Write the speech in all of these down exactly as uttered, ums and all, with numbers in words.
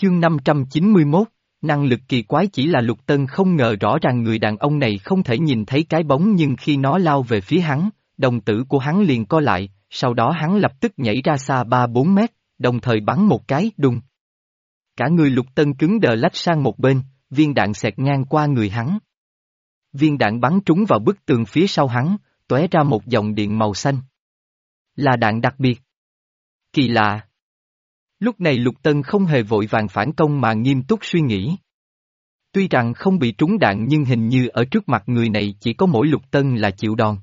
Chương năm trăm chín mươi mốt, năng lực kỳ quái. Chỉ là Lục Tân không ngờ rõ ràng người đàn ông này không thể nhìn thấy cái bóng, nhưng khi nó lao về phía hắn, đồng tử của hắn liền co lại, sau đó hắn lập tức nhảy ra xa ba bốn mét, đồng thời bắn một cái, đùng. Cả người Lục Tân cứng đờ lách sang một bên, viên đạn xẹt ngang qua người hắn. Viên đạn bắn trúng vào bức tường phía sau hắn, tóe ra một dòng điện màu xanh. Là đạn đặc biệt. Kỳ lạ. Lúc này Lục Tân không hề vội vàng phản công mà nghiêm túc suy nghĩ. Tuy rằng không bị trúng đạn nhưng hình như ở trước mặt người này chỉ có mỗi Lục Tân là chịu đòn.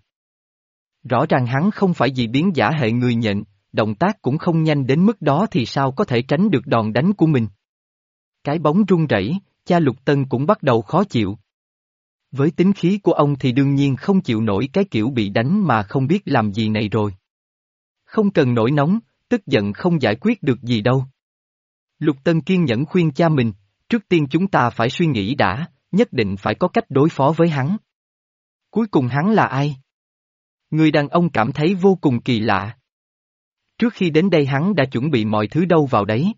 Rõ ràng hắn không phải dị biến giả hệ người nhện, động tác cũng không nhanh đến mức đó thì sao có thể tránh được đòn đánh của mình. Cái bóng rung rẩy, cha Lục Tân cũng bắt đầu khó chịu. Với tính khí của ông thì đương nhiên không chịu nổi cái kiểu bị đánh mà không biết làm gì này rồi. Không cần nổi nóng, tức giận không giải quyết được gì đâu. Lục Tân kiên nhẫn khuyên cha mình, trước tiên chúng ta phải suy nghĩ đã, nhất định phải có cách đối phó với hắn. Cuối cùng hắn là ai? Người đàn ông cảm thấy vô cùng kỳ lạ. Trước khi đến đây hắn đã chuẩn bị mọi thứ đâu vào đấy.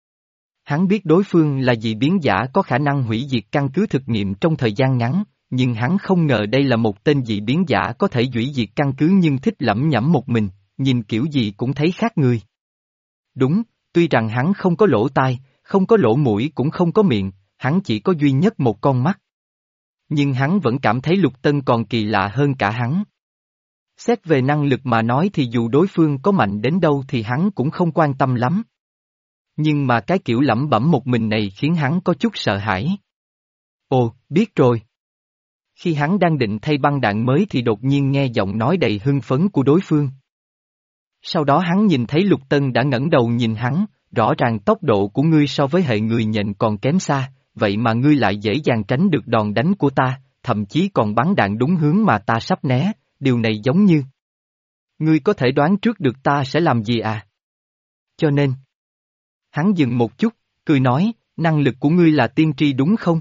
Hắn biết đối phương là dị biến giả có khả năng hủy diệt căn cứ thực nghiệm trong thời gian ngắn, nhưng hắn không ngờ đây là một tên dị biến giả có thể hủy diệt căn cứ nhưng thích lẩm nhẩm một mình, nhìn kiểu gì cũng thấy khác người. Đúng, tuy rằng hắn không có lỗ tai, không có lỗ mũi cũng không có miệng, hắn chỉ có duy nhất một con mắt. Nhưng hắn vẫn cảm thấy Lục Tân còn kỳ lạ hơn cả hắn. Xét về năng lực mà nói thì dù đối phương có mạnh đến đâu thì hắn cũng không quan tâm lắm. Nhưng mà cái kiểu lẩm bẩm một mình này khiến hắn có chút sợ hãi. Ồ, biết rồi. Khi hắn đang định thay băng đạn mới thì đột nhiên nghe giọng nói đầy hưng phấn của đối phương. Sau đó hắn nhìn thấy Lục Tân đã ngẩng đầu nhìn hắn, rõ ràng tốc độ của ngươi so với hệ người nhện còn kém xa, vậy mà ngươi lại dễ dàng tránh được đòn đánh của ta, thậm chí còn bắn đạn đúng hướng mà ta sắp né, điều này giống như... Ngươi có thể đoán trước được ta sẽ làm gì à? Cho nên... Hắn dừng một chút, cười nói, năng lực của ngươi là tiên tri đúng không?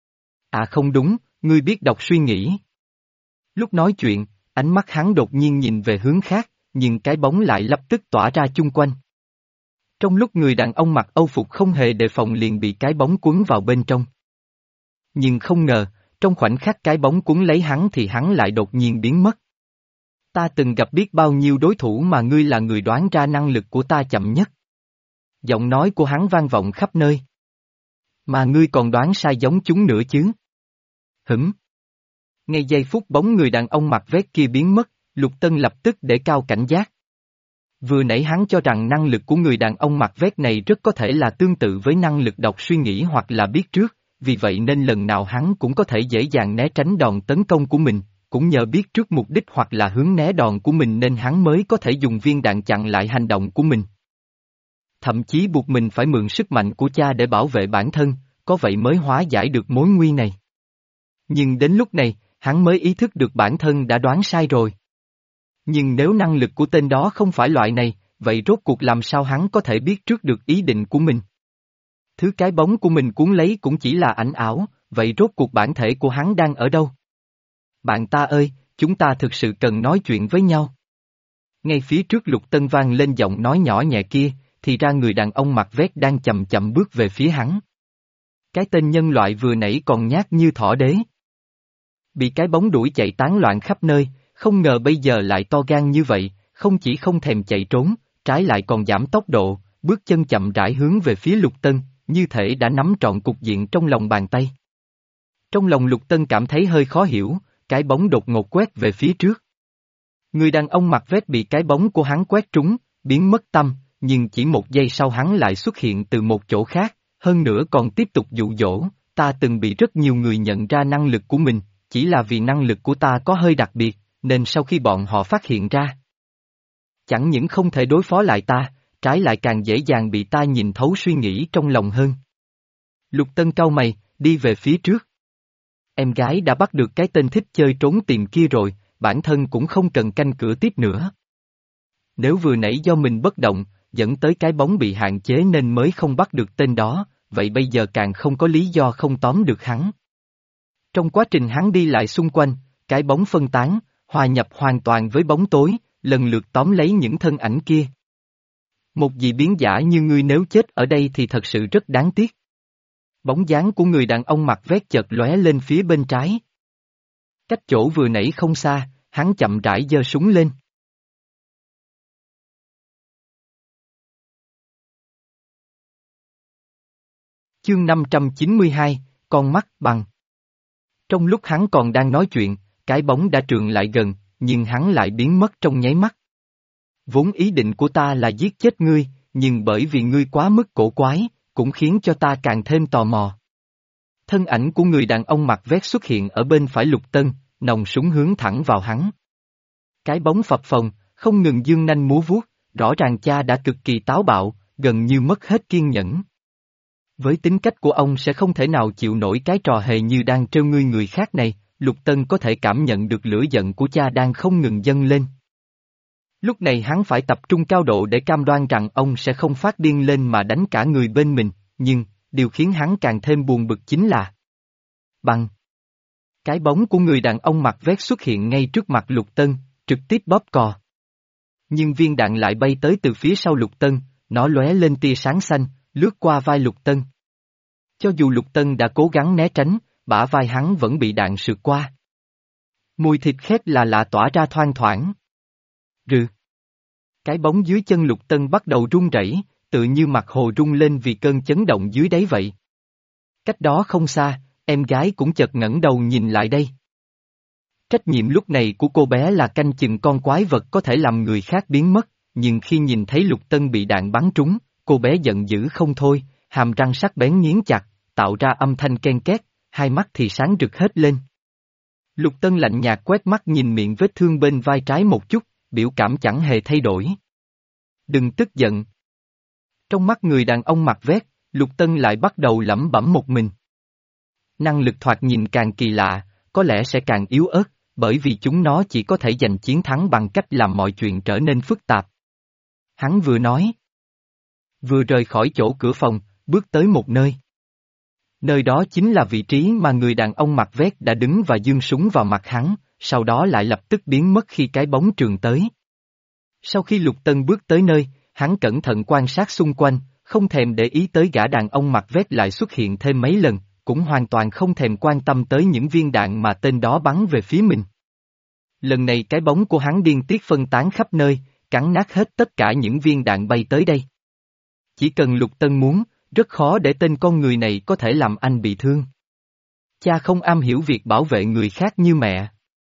À không đúng, ngươi biết đọc suy nghĩ. Lúc nói chuyện, ánh mắt hắn đột nhiên nhìn về hướng khác, nhưng cái bóng lại lập tức tỏa ra chung quanh. Trong lúc người đàn ông mặc âu phục không hề đề phòng liền bị cái bóng cuốn vào bên trong. Nhưng không ngờ, trong khoảnh khắc cái bóng cuốn lấy hắn thì hắn lại đột nhiên biến mất. Ta từng gặp biết bao nhiêu đối thủ mà ngươi là người đoán ra năng lực của ta chậm nhất. Giọng nói của hắn vang vọng khắp nơi. Mà ngươi còn đoán sai giống chúng nữa chứ? Hửm. Ngay giây phút bóng người đàn ông mặc vest kia biến mất, Lục Tân lập tức để cao cảnh giác. Vừa nãy hắn cho rằng năng lực của người đàn ông mặc vest này rất có thể là tương tự với năng lực đọc suy nghĩ hoặc là biết trước, vì vậy nên lần nào hắn cũng có thể dễ dàng né tránh đòn tấn công của mình, cũng nhờ biết trước mục đích hoặc là hướng né đòn của mình nên hắn mới có thể dùng viên đạn chặn lại hành động của mình. Thậm chí buộc mình phải mượn sức mạnh của cha để bảo vệ bản thân, có vậy mới hóa giải được mối nguy này. Nhưng đến lúc này, hắn mới ý thức được bản thân đã đoán sai rồi. Nhưng nếu năng lực của tên đó không phải loại này, vậy rốt cuộc làm sao hắn có thể biết trước được ý định của mình? Thứ cái bóng của mình cuốn lấy cũng chỉ là ảnh ảo, vậy rốt cuộc bản thể của hắn đang ở đâu? Bạn ta ơi, chúng ta thực sự cần nói chuyện với nhau. Ngay phía trước Lục Tân vang lên giọng nói nhỏ nhẹ kia, thì ra người đàn ông mặc vest đang chậm chậm bước về phía hắn. Cái tên nhân loại vừa nãy còn nhát như thỏ đế. Bị cái bóng đuổi chạy tán loạn khắp nơi, không ngờ bây giờ lại to gan như vậy, không chỉ không thèm chạy trốn, trái lại còn giảm tốc độ, bước chân chậm rãi hướng về phía Lục Tân, như thể đã nắm trọn cục diện trong lòng bàn tay. Trong lòng Lục Tân cảm thấy hơi khó hiểu, cái bóng đột ngột quét về phía trước. Người đàn ông mặc vest bị cái bóng của hắn quét trúng, biến mất tâm, nhưng chỉ một giây sau hắn lại xuất hiện từ một chỗ khác, hơn nữa còn tiếp tục dụ dỗ, ta từng bị rất nhiều người nhận ra năng lực của mình, chỉ là vì năng lực của ta có hơi đặc biệt, nên sau khi bọn họ phát hiện ra, chẳng những không thể đối phó lại ta, trái lại càng dễ dàng bị ta nhìn thấu suy nghĩ trong lòng hơn. Lục Tân cau mày, đi về phía trước. Em gái đã bắt được cái tên thích chơi trốn tìm kia rồi, bản thân cũng không cần canh cửa tiếp nữa. Nếu vừa nãy do mình bất động, dẫn tới cái bóng bị hạn chế nên mới không bắt được tên đó, vậy bây giờ càng không có lý do không tóm được hắn. Trong quá trình hắn đi lại xung quanh, cái bóng phân tán, hòa nhập hoàn toàn với bóng tối, lần lượt tóm lấy những thân ảnh kia. Một dị biến giả như ngươi nếu chết ở đây thì thật sự rất đáng tiếc. Bóng dáng của người đàn ông mặc vest chợt lóe lên phía bên trái. Cách chỗ vừa nãy không xa, hắn chậm rãi giơ súng lên. Chương năm trăm chín mươi hai, con mắt bằng. Trong lúc hắn còn đang nói chuyện, cái bóng đã trườn lại gần, nhưng hắn lại biến mất trong nháy mắt. Vốn ý định của ta là giết chết ngươi, nhưng bởi vì ngươi quá mức cổ quái, cũng khiến cho ta càng thêm tò mò. Thân ảnh của người đàn ông mặc vest xuất hiện ở bên phải Lục Tân, nòng súng hướng thẳng vào hắn. Cái bóng phập phồng, không ngừng giương nanh múa vuốt, rõ ràng cha đã cực kỳ táo bạo, gần như mất hết kiên nhẫn. Với tính cách của ông sẽ không thể nào chịu nổi cái trò hề như đang trêu ngươi người khác này, Lục Tân có thể cảm nhận được lửa giận của cha đang không ngừng dâng lên. Lúc này hắn phải tập trung cao độ để cam đoan rằng ông sẽ không phát điên lên mà đánh cả người bên mình, nhưng, điều khiến hắn càng thêm buồn bực chính là bằng. Cái bóng của người đàn ông mặc vest xuất hiện ngay trước mặt Lục Tân, trực tiếp bóp cò. Nhưng viên đạn lại bay tới từ phía sau Lục Tân, nó lóe lên tia sáng xanh, lướt qua vai Lục Tân. Cho dù Lục Tân đã cố gắng né tránh, bả vai hắn vẫn bị đạn sượt qua. Mùi thịt khét là lạ tỏa ra thoang thoảng. Rừ. Cái bóng dưới chân Lục Tân bắt đầu rung rẩy, tự như mặt hồ rung lên vì cơn chấn động dưới đáy vậy. Cách đó không xa, em gái cũng chợt ngẩng đầu nhìn lại đây. Trách nhiệm lúc này của cô bé là canh chừng con quái vật có thể làm người khác biến mất, nhưng khi nhìn thấy Lục Tân bị đạn bắn trúng, cô bé giận dữ không thôi, hàm răng sắc bén nghiến chặt, tạo ra âm thanh ken két, hai mắt thì sáng rực hết lên. Lục Tân lạnh nhạt quét mắt nhìn miệng vết thương bên vai trái một chút, biểu cảm chẳng hề thay đổi. Đừng tức giận. Trong mắt người đàn ông mặc vest, Lục Tân lại bắt đầu lẩm bẩm một mình. Năng lực thoạt nhìn càng kỳ lạ, có lẽ sẽ càng yếu ớt, bởi vì chúng nó chỉ có thể giành chiến thắng bằng cách làm mọi chuyện trở nên phức tạp. Hắn vừa nói, vừa rời khỏi chỗ cửa phòng, bước tới một nơi. Nơi đó chính là vị trí mà người đàn ông mặc vest đã đứng và giương súng vào mặt hắn, sau đó lại lập tức biến mất khi cái bóng trường tới. Sau khi Lục Tân bước tới nơi, hắn cẩn thận quan sát xung quanh, không thèm để ý tới gã đàn ông mặc vest lại xuất hiện thêm mấy lần, cũng hoàn toàn không thèm quan tâm tới những viên đạn mà tên đó bắn về phía mình. Lần này cái bóng của hắn điên tiết phân tán khắp nơi, cắn nát hết tất cả những viên đạn bay tới đây. Chỉ cần Lục Tân muốn, rất khó để tên con người này có thể làm anh bị thương. Cha không am hiểu việc bảo vệ người khác như mẹ.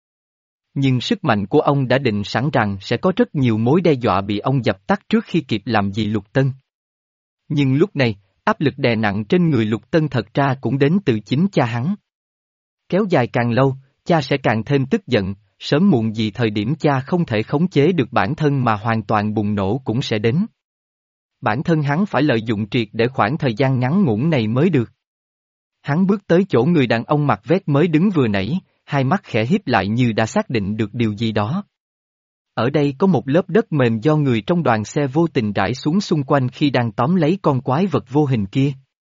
Nhưng sức mạnh của ông đã định sẵn rằng sẽ có rất nhiều mối đe dọa bị ông dập tắt trước khi kịp làm gì Lục Tân. Nhưng lúc này, áp lực đè nặng trên người Lục Tân thật ra cũng đến từ chính cha hắn. Kéo dài càng lâu, cha sẽ càng thêm tức giận, sớm muộn gì thời điểm cha không thể khống chế được bản thân mà hoàn toàn bùng nổ cũng sẽ đến. Bản thân hắn phải lợi dụng triệt để khoảng thời gian ngắn ngủn này mới được. Hắn bước tới chỗ người đàn ông mặc vest mới đứng vừa nãy, hai mắt khẽ híp lại như đã xác định được điều gì đó. Ở đây có một lớp đất mềm do người trong đoàn xe vô tình rải xuống xung quanh khi đang tóm lấy con quái vật vô hình kia.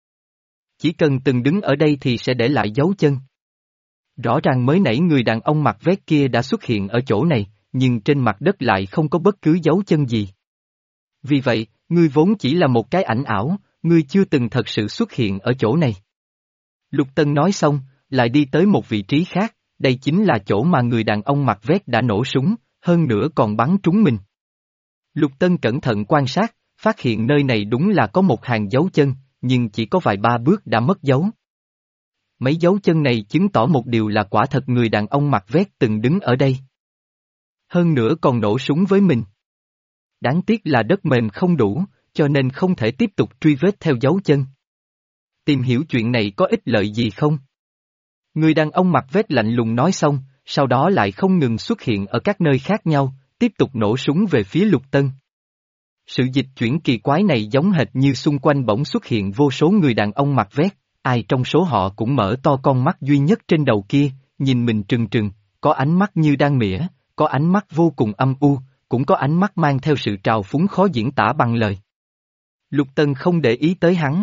Chỉ cần từng đứng ở đây thì sẽ để lại dấu chân. Rõ ràng mới nãy người đàn ông mặc vest kia đã xuất hiện ở chỗ này, nhưng trên mặt đất lại không có bất cứ dấu chân gì. Vì vậy, ngươi vốn chỉ là một cái ảnh ảo, ngươi chưa từng thật sự xuất hiện ở chỗ này. Lục Tân nói xong, lại đi tới một vị trí khác, đây chính là chỗ mà người đàn ông mặc vest đã nổ súng, hơn nữa còn bắn trúng mình. Lục Tân cẩn thận quan sát, phát hiện nơi này đúng là có một hàng dấu chân, nhưng chỉ có vài ba bước đã mất dấu. Mấy dấu chân này chứng tỏ một điều là quả thật người đàn ông mặc vest từng đứng ở đây. Hơn nữa còn nổ súng với mình. Đáng tiếc là đất mềm không đủ, cho nên không thể tiếp tục truy vết theo dấu chân. Tìm hiểu chuyện này có ích lợi gì không? Người đàn ông mặc vest lạnh lùng nói xong, sau đó lại không ngừng xuất hiện ở các nơi khác nhau, tiếp tục nổ súng về phía Lục Tân. Sự dịch chuyển kỳ quái này giống hệt như xung quanh bỗng xuất hiện vô số người đàn ông mặc vest, ai trong số họ cũng mở to con mắt duy nhất trên đầu kia, nhìn mình trừng trừng, có ánh mắt như đang mỉa, có ánh mắt vô cùng âm u, cũng có ánh mắt mang theo sự trào phúng khó diễn tả bằng lời. Lục Tân không để ý tới hắn.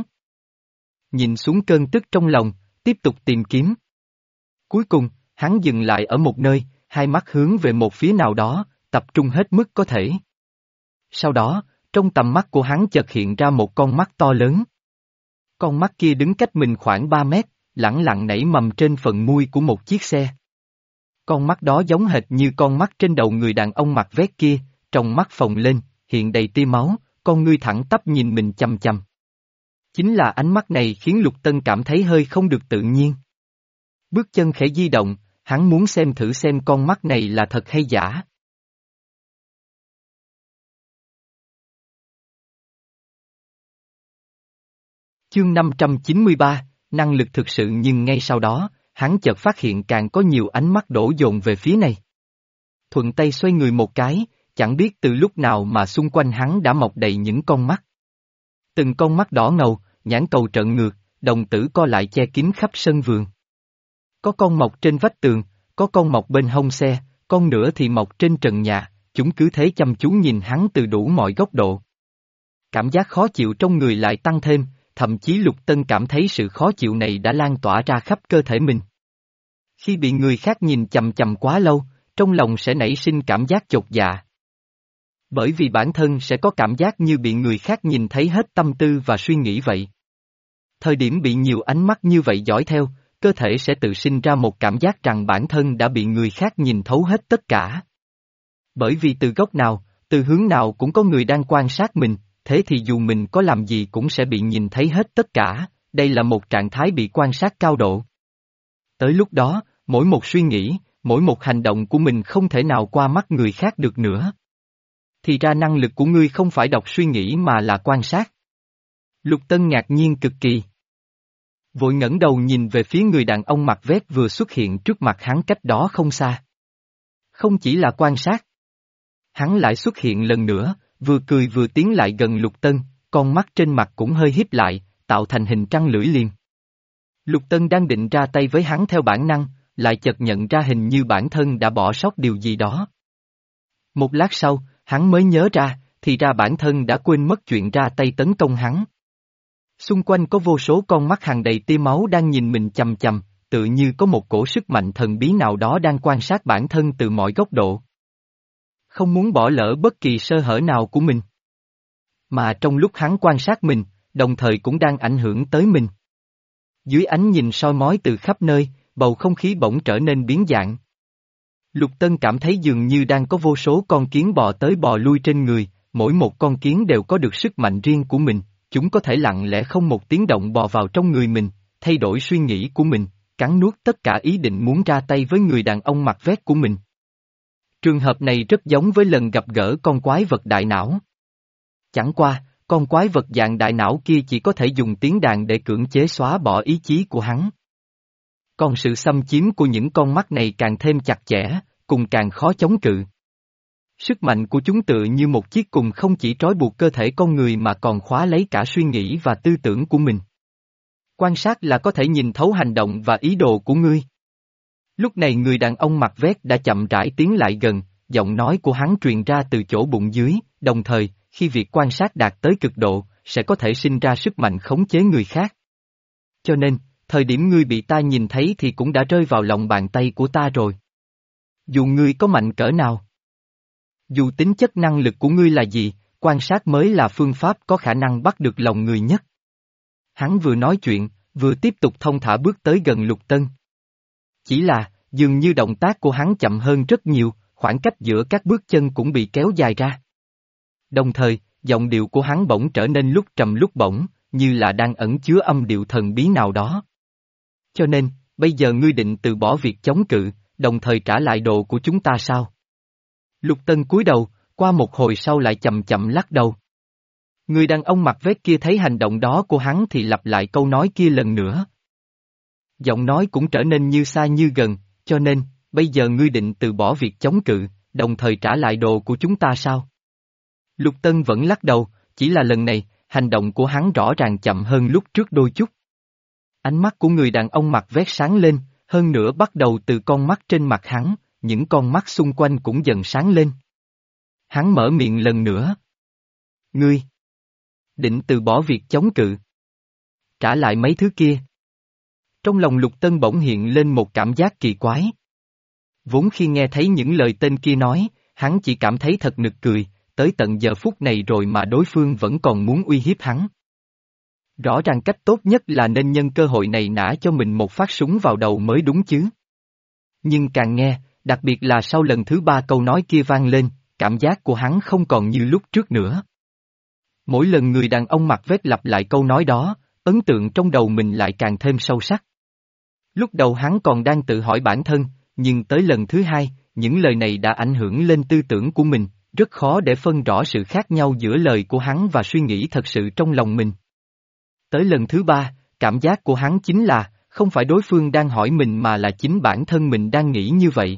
Nhìn xuống cơn tức trong lòng, tiếp tục tìm kiếm. Cuối cùng, hắn dừng lại ở một nơi, hai mắt hướng về một phía nào đó, tập trung hết mức có thể. Sau đó, Trong tầm mắt của hắn chợt hiện ra một con mắt to lớn. Con mắt kia đứng cách mình khoảng ba mét, lẳng lặng nảy mầm trên phần mui của một chiếc xe. Con mắt đó giống hệt như con mắt trên đầu người đàn ông mặc vest kia, trong mắt phồng lên, hiện đầy tia máu, con ngươi thẳng tắp nhìn mình chằm chằm. Chính là ánh mắt này khiến Lục Tân cảm thấy hơi không được tự nhiên. Bước chân khẽ di động, hắn muốn xem thử xem con mắt này là thật hay giả. Chương năm trăm chín mươi ba, năng lực thực sự nhưng ngay sau đó, hắn chợt phát hiện càng có nhiều ánh mắt đổ dồn về phía này. Thuận tay xoay người một cái, chẳng biết từ lúc nào mà xung quanh hắn đã mọc đầy những con mắt. Từng con mắt đỏ ngầu, nhãn cầu trợn ngược, đồng tử co lại che kín khắp sân vườn. Có con mọc trên vách tường, có con mọc bên hông xe, con nữa thì mọc trên trần nhà, chúng cứ thế chăm chú nhìn hắn từ đủ mọi góc độ. Cảm giác khó chịu trong người lại tăng thêm, thậm chí Lục Tân cảm thấy sự khó chịu này đã lan tỏa ra khắp cơ thể mình. Khi bị người khác nhìn chằm chằm quá lâu, trong lòng sẽ nảy sinh cảm giác chột dạ. Bởi vì bản thân sẽ có cảm giác như bị người khác nhìn thấy hết tâm tư và suy nghĩ vậy. Thời điểm bị nhiều ánh mắt như vậy dõi theo, cơ thể sẽ tự sinh ra một cảm giác rằng bản thân đã bị người khác nhìn thấu hết tất cả. Bởi vì từ góc nào, từ hướng nào cũng có người đang quan sát mình, thế thì dù mình có làm gì cũng sẽ bị nhìn thấy hết tất cả, đây là một trạng thái bị quan sát cao độ. Tới lúc đó, mỗi một suy nghĩ, mỗi một hành động của mình không thể nào qua mắt người khác được nữa. Thì ra năng lực của ngươi không phải đọc suy nghĩ mà là quan sát. Lục Tân ngạc nhiên cực kỳ. Vội ngẩng đầu nhìn về phía người đàn ông mặc vest vừa xuất hiện trước mặt hắn cách đó không xa. Không chỉ là quan sát. Hắn lại xuất hiện lần nữa, vừa cười vừa tiến lại gần Lục Tân, con mắt trên mặt cũng hơi híp lại, tạo thành hình trăng lưỡi liềm. Lục Tân đang định ra tay với hắn theo bản năng, lại chợt nhận ra hình như bản thân đã bỏ sót điều gì đó. Một lát sau, hắn mới nhớ ra, thì ra bản thân đã quên mất chuyện ra tay tấn công hắn. Xung quanh có vô số con mắt hằn đầy tia máu đang nhìn mình chằm chằm, tự như có một cổ sức mạnh thần bí nào đó đang quan sát bản thân từ mọi góc độ. Không muốn bỏ lỡ bất kỳ sơ hở nào của mình. Mà trong lúc hắn quan sát mình, đồng thời cũng đang ảnh hưởng tới mình. Dưới ánh nhìn soi mói từ khắp nơi, bầu không khí bỗng trở nên biến dạng. Lục Tân cảm thấy dường như đang có vô số con kiến bò tới bò lui trên người, mỗi một con kiến đều có được sức mạnh riêng của mình, chúng có thể lặng lẽ không một tiếng động bò vào trong người mình, thay đổi suy nghĩ của mình, cắn nuốt tất cả ý định muốn ra tay với người đàn ông mặc vest của mình. Trường hợp này rất giống với lần gặp gỡ con quái vật đại não. Chẳng qua, con quái vật dạng đại não kia chỉ có thể dùng tiếng đàn để cưỡng chế xóa bỏ ý chí của hắn. Còn sự xâm chiếm của những con mắt này càng thêm chặt chẽ, cùng càng khó chống cự. Sức mạnh của chúng tựa như một chiếc cùng không chỉ trói buộc cơ thể con người mà còn khóa lấy cả suy nghĩ và tư tưởng của mình. Quan sát là có thể nhìn thấu hành động và ý đồ của ngươi. Lúc này người đàn ông mặc vest đã chậm rãi tiến lại gần, giọng nói của hắn truyền ra từ chỗ bụng dưới, đồng thời, khi việc quan sát đạt tới cực độ, sẽ có thể sinh ra sức mạnh khống chế người khác. Cho nên, thời điểm ngươi bị ta nhìn thấy thì cũng đã rơi vào lòng bàn tay của ta rồi. Dù ngươi có mạnh cỡ nào, dù tính chất năng lực của ngươi là gì, quan sát mới là phương pháp có khả năng bắt được lòng người nhất. Hắn vừa nói chuyện, vừa tiếp tục thong thả bước tới gần Lục Tân. Chỉ là, dường như động tác của hắn chậm hơn rất nhiều, khoảng cách giữa các bước chân cũng bị kéo dài ra. Đồng thời, giọng điệu của hắn bỗng trở nên lúc trầm lúc bổng, như là đang ẩn chứa âm điệu thần bí nào đó. Cho nên, bây giờ ngươi định từ bỏ việc chống cự, đồng thời trả lại đồ của chúng ta sao? Lục Tân cúi đầu, qua một hồi sau lại chậm chậm lắc đầu. Người đàn ông mặc vest kia thấy hành động đó của hắn thì lặp lại câu nói kia lần nữa. Giọng nói cũng trở nên như xa như gần, cho nên, bây giờ ngươi định từ bỏ việc chống cự, đồng thời trả lại đồ của chúng ta sao? Lục Tân vẫn lắc đầu, chỉ là lần này, hành động của hắn rõ ràng chậm hơn lúc trước đôi chút. Ánh mắt của người đàn ông mặc vest sáng lên, hơn nữa bắt đầu từ con mắt trên mặt hắn, những con mắt xung quanh cũng dần sáng lên. Hắn mở miệng lần nữa. Ngươi định từ bỏ việc chống cự, trả lại mấy thứ kia. Trong lòng Lục Tân bỗng hiện lên một cảm giác kỳ quái. Vốn khi nghe thấy những lời tên kia nói, hắn chỉ cảm thấy thật nực cười, tới tận giờ phút này rồi mà đối phương vẫn còn muốn uy hiếp hắn. Rõ ràng cách tốt nhất là nên nhân cơ hội này nã cho mình một phát súng vào đầu mới đúng chứ. Nhưng càng nghe, đặc biệt là sau lần thứ ba câu nói kia vang lên, cảm giác của hắn không còn như lúc trước nữa. Mỗi lần người đàn ông mặc vest lặp lại câu nói đó, ấn tượng trong đầu mình lại càng thêm sâu sắc. Lúc đầu hắn còn đang tự hỏi bản thân, nhưng tới lần thứ hai, những lời này đã ảnh hưởng lên tư tưởng của mình, rất khó để phân rõ sự khác nhau giữa lời của hắn và suy nghĩ thật sự trong lòng mình. Tới lần thứ ba, cảm giác của hắn chính là, không phải đối phương đang hỏi mình mà là chính bản thân mình đang nghĩ như vậy.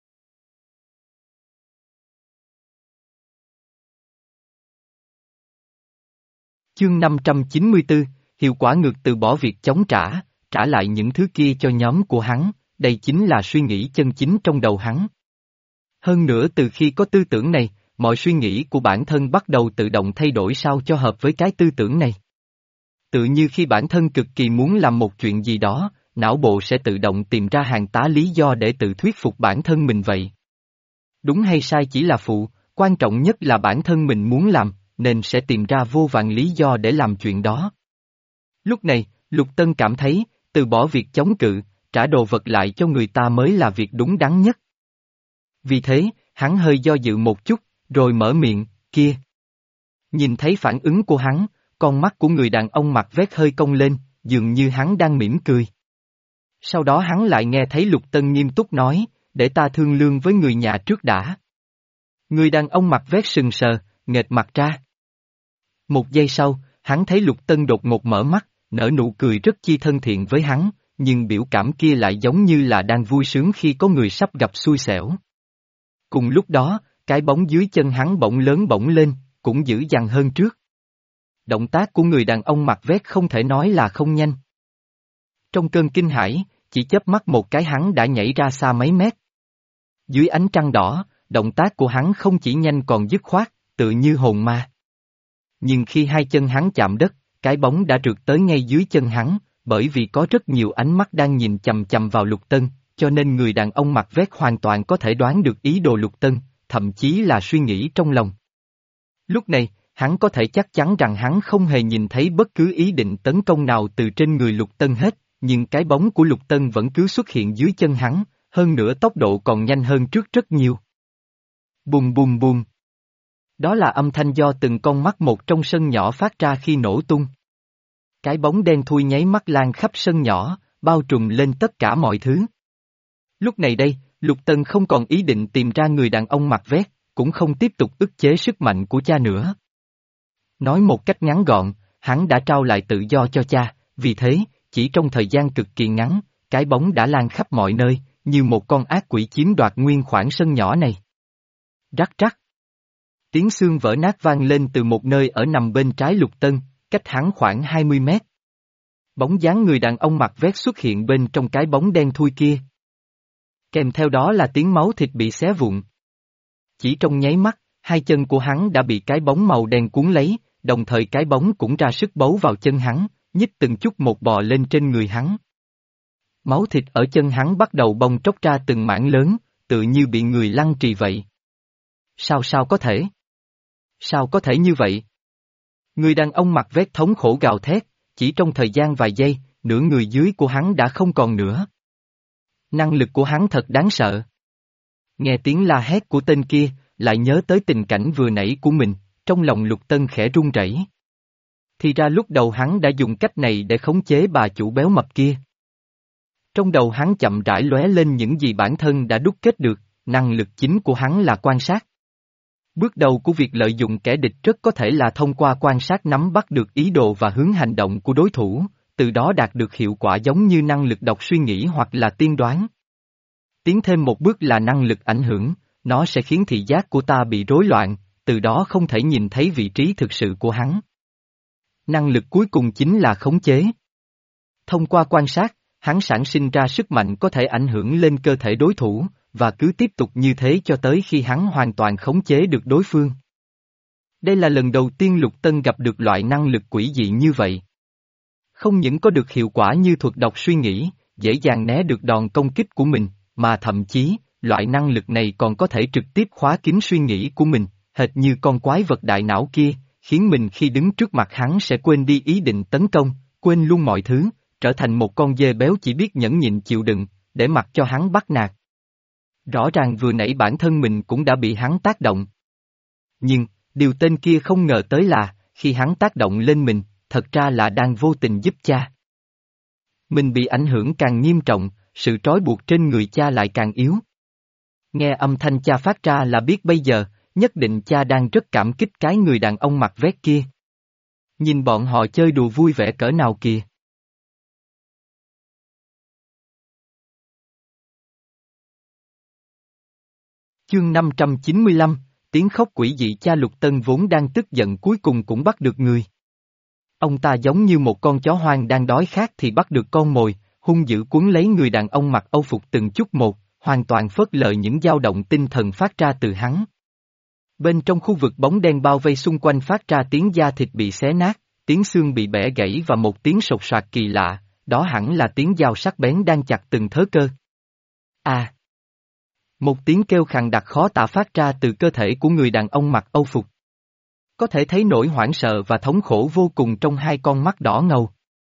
Chương năm trăm chín mươi tư, hiệu quả ngược từ bỏ việc chống trả, trả lại những thứ kia cho nhóm của hắn, đây chính là suy nghĩ chân chính trong đầu hắn. Hơn nữa từ khi có tư tưởng này, mọi suy nghĩ của bản thân bắt đầu tự động thay đổi sao cho hợp với cái tư tưởng này. Tự như khi bản thân cực kỳ muốn làm một chuyện gì đó, não bộ sẽ tự động tìm ra hàng tá lý do để tự thuyết phục bản thân mình vậy. Đúng hay sai chỉ là phụ, quan trọng nhất là bản thân mình muốn làm, nên sẽ tìm ra vô vàn lý do để làm chuyện đó. Lúc này, Lục Tân cảm thấy, từ bỏ việc chống cự, trả đồ vật lại cho người ta mới là việc đúng đắn nhất. Vì thế, hắn hơi do dự một chút, rồi mở miệng, kia. Nhìn thấy phản ứng của hắn, con mắt của người đàn ông mặc vest hơi cong lên, dường như hắn đang mỉm cười. Sau đó hắn lại nghe thấy Lục Tân nghiêm túc nói, để ta thương lượng với người nhà trước đã. Người đàn ông mặc vest sừng sờ, nghệt mặt ra. Một giây sau, hắn thấy Lục Tân đột ngột mở mắt, nở nụ cười rất chi thân thiện với hắn, nhưng biểu cảm kia lại giống như là đang vui sướng khi có người sắp gặp xui xẻo. Cùng lúc đó, cái bóng dưới chân hắn bỗng lớn bỗng lên, cũng dữ dằn hơn trước. Động tác của người đàn ông mặc vest không thể nói là không nhanh. Trong cơn kinh hãi, chỉ chớp mắt một cái hắn đã nhảy ra xa mấy mét. Dưới ánh trăng đỏ, động tác của hắn không chỉ nhanh còn dứt khoát, tự như hồn ma. Nhưng khi hai chân hắn chạm đất, cái bóng đã trượt tới ngay dưới chân hắn, bởi vì có rất nhiều ánh mắt đang nhìn chằm chằm vào Lục Tân, cho nên người đàn ông mặc vest hoàn toàn có thể đoán được ý đồ Lục Tân, thậm chí là suy nghĩ trong lòng. Lúc này, hắn có thể chắc chắn rằng hắn không hề nhìn thấy bất cứ ý định tấn công nào từ trên người Lục Tân hết, nhưng cái bóng của Lục Tân vẫn cứ xuất hiện dưới chân hắn, hơn nữa tốc độ còn nhanh hơn trước rất nhiều. Bùm bùm bùm. Đó là âm thanh do từng con mắt một trong sân nhỏ phát ra khi nổ tung. Cái bóng đen thui nháy mắt lan khắp sân nhỏ, bao trùm lên tất cả mọi thứ. Lúc này đây, Lục Tân không còn ý định tìm ra người đàn ông mặc vest, cũng không tiếp tục ức chế sức mạnh của cha nữa. Nói một cách ngắn gọn, hắn đã trao lại tự do cho cha, vì thế, chỉ trong thời gian cực kỳ ngắn, cái bóng đã lan khắp mọi nơi, như một con ác quỷ chiếm đoạt nguyên khoảng sân nhỏ này. Rắc rắc. Tiếng xương vỡ nát vang lên từ một nơi ở nằm bên trái Lục Tân, cách hắn khoảng hai mươi mét. Bóng dáng người đàn ông mặc vest xuất hiện bên trong cái bóng đen thui kia. Kèm theo đó là tiếng máu thịt bị xé vụn. Chỉ trong nháy mắt, hai chân của hắn đã bị cái bóng màu đen cuốn lấy, đồng thời cái bóng cũng ra sức bấu vào chân hắn, nhích từng chút một bò lên trên người hắn. Máu thịt ở chân hắn bắt đầu bong tróc ra từng mảng lớn, tự như bị người lăng trì vậy. Sao sao có thể? Sao có thể như vậy? Người đàn ông mặc vest thống khổ gào thét, chỉ trong thời gian vài giây, nửa người dưới của hắn đã không còn nữa. Năng lực của hắn thật đáng sợ. Nghe tiếng la hét của tên kia, lại nhớ tới tình cảnh vừa nãy của mình, trong lòng Lục Tân khẽ run rẩy. Thì ra lúc đầu hắn đã dùng cách này để khống chế bà chủ béo mập kia. Trong đầu hắn chậm rãi lóe lên những gì bản thân đã đúc kết được, năng lực chính của hắn là quan sát. Bước đầu của việc lợi dụng kẻ địch rất có thể là thông qua quan sát nắm bắt được ý đồ và hướng hành động của đối thủ, từ đó đạt được hiệu quả giống như năng lực đọc suy nghĩ hoặc là tiên đoán. Tiến thêm một bước là năng lực ảnh hưởng, nó sẽ khiến thị giác của ta bị rối loạn, từ đó không thể nhìn thấy vị trí thực sự của hắn. Năng lực cuối cùng chính là khống chế. Thông qua quan sát, hắn sản sinh ra sức mạnh có thể ảnh hưởng lên cơ thể đối thủ, và cứ tiếp tục như thế cho tới khi hắn hoàn toàn khống chế được đối phương. Đây là lần đầu tiên Lục Tân gặp được loại năng lực quỷ dị như vậy. Không những có được hiệu quả như thuật đọc suy nghĩ, dễ dàng né được đòn công kích của mình, mà thậm chí, loại năng lực này còn có thể trực tiếp khóa kín suy nghĩ của mình, hệt như con quái vật đại não kia, khiến mình khi đứng trước mặt hắn sẽ quên đi ý định tấn công, quên luôn mọi thứ, trở thành một con dê béo chỉ biết nhẫn nhịn chịu đựng, để mặc cho hắn bắt nạt. Rõ ràng vừa nãy bản thân mình cũng đã bị hắn tác động. Nhưng, điều tên kia không ngờ tới là, khi hắn tác động lên mình, thật ra là đang vô tình giúp cha. Mình bị ảnh hưởng càng nghiêm trọng, sự trói buộc trên người cha lại càng yếu. Nghe âm thanh cha phát ra là biết bây giờ, nhất định cha đang rất cảm kích cái người đàn ông mặc vest kia. Nhìn bọn họ chơi đùa vui vẻ cỡ nào kìa. Chương năm trăm chín mươi lăm, tiếng khóc quỷ dị. Cha Lục Tân vốn đang tức giận cuối cùng cũng bắt được người. Ông ta giống như một con chó hoang đang đói khát thì bắt được con mồi, hung dữ cuốn lấy người đàn ông mặc âu phục từng chút một, hoàn toàn phớt lờ những dao động tinh thần phát ra từ hắn. Bên trong khu vực bóng đen bao vây xung quanh phát ra tiếng da thịt bị xé nát, tiếng xương bị bẻ gãy và một tiếng sột soạt kỳ lạ, đó hẳn là tiếng dao sắc bén đang chặt từng thớ cơ. À! Một tiếng kêu khàn đặc khó tả phát ra từ cơ thể của người đàn ông mặc âu phục. Có thể thấy nỗi hoảng sợ và thống khổ vô cùng trong hai con mắt đỏ ngầu.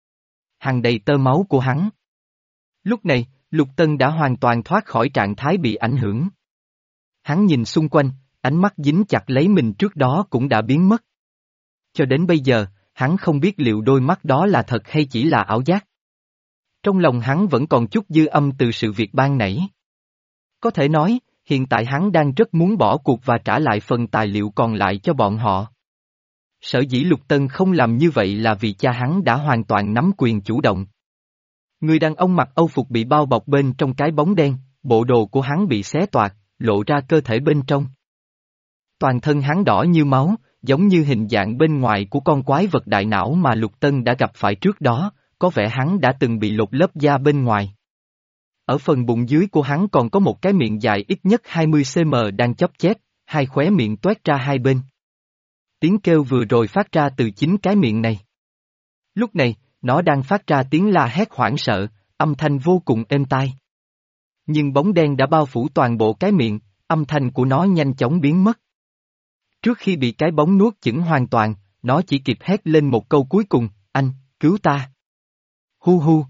Hằn đầy tơ máu của hắn. Lúc này, Lục Tân đã hoàn toàn thoát khỏi trạng thái bị ảnh hưởng. Hắn nhìn xung quanh, ánh mắt dính chặt lấy mình trước đó cũng đã biến mất. Cho đến bây giờ, hắn không biết liệu đôi mắt đó là thật hay chỉ là ảo giác. Trong lòng hắn vẫn còn chút dư âm từ sự việc ban nãy. Có thể nói, hiện tại hắn đang rất muốn bỏ cuộc và trả lại phần tài liệu còn lại cho bọn họ. Sở dĩ Lục Tân không làm như vậy là vì cha hắn đã hoàn toàn nắm quyền chủ động. Người đàn ông mặc âu phục bị bao bọc bên trong cái bóng đen, bộ đồ của hắn bị xé toạc, lộ ra cơ thể bên trong. Toàn thân hắn đỏ như máu, giống như hình dạng bên ngoài của con quái vật đại não mà Lục Tân đã gặp phải trước đó, có vẻ hắn đã từng bị lột lớp da bên ngoài. Ở phần bụng dưới của hắn còn có một cái miệng dài ít nhất hai mươi xăng-ti-mét đang chóp chét, hai khóe miệng toét ra hai bên. Tiếng kêu vừa rồi phát ra từ chính cái miệng này. Lúc này, nó đang phát ra tiếng la hét hoảng sợ, âm thanh vô cùng êm tai. Nhưng bóng đen đã bao phủ toàn bộ cái miệng, âm thanh của nó nhanh chóng biến mất. Trước khi bị cái bóng nuốt chửng hoàn toàn, nó chỉ kịp hét lên một câu cuối cùng, anh, cứu ta. Hu hu.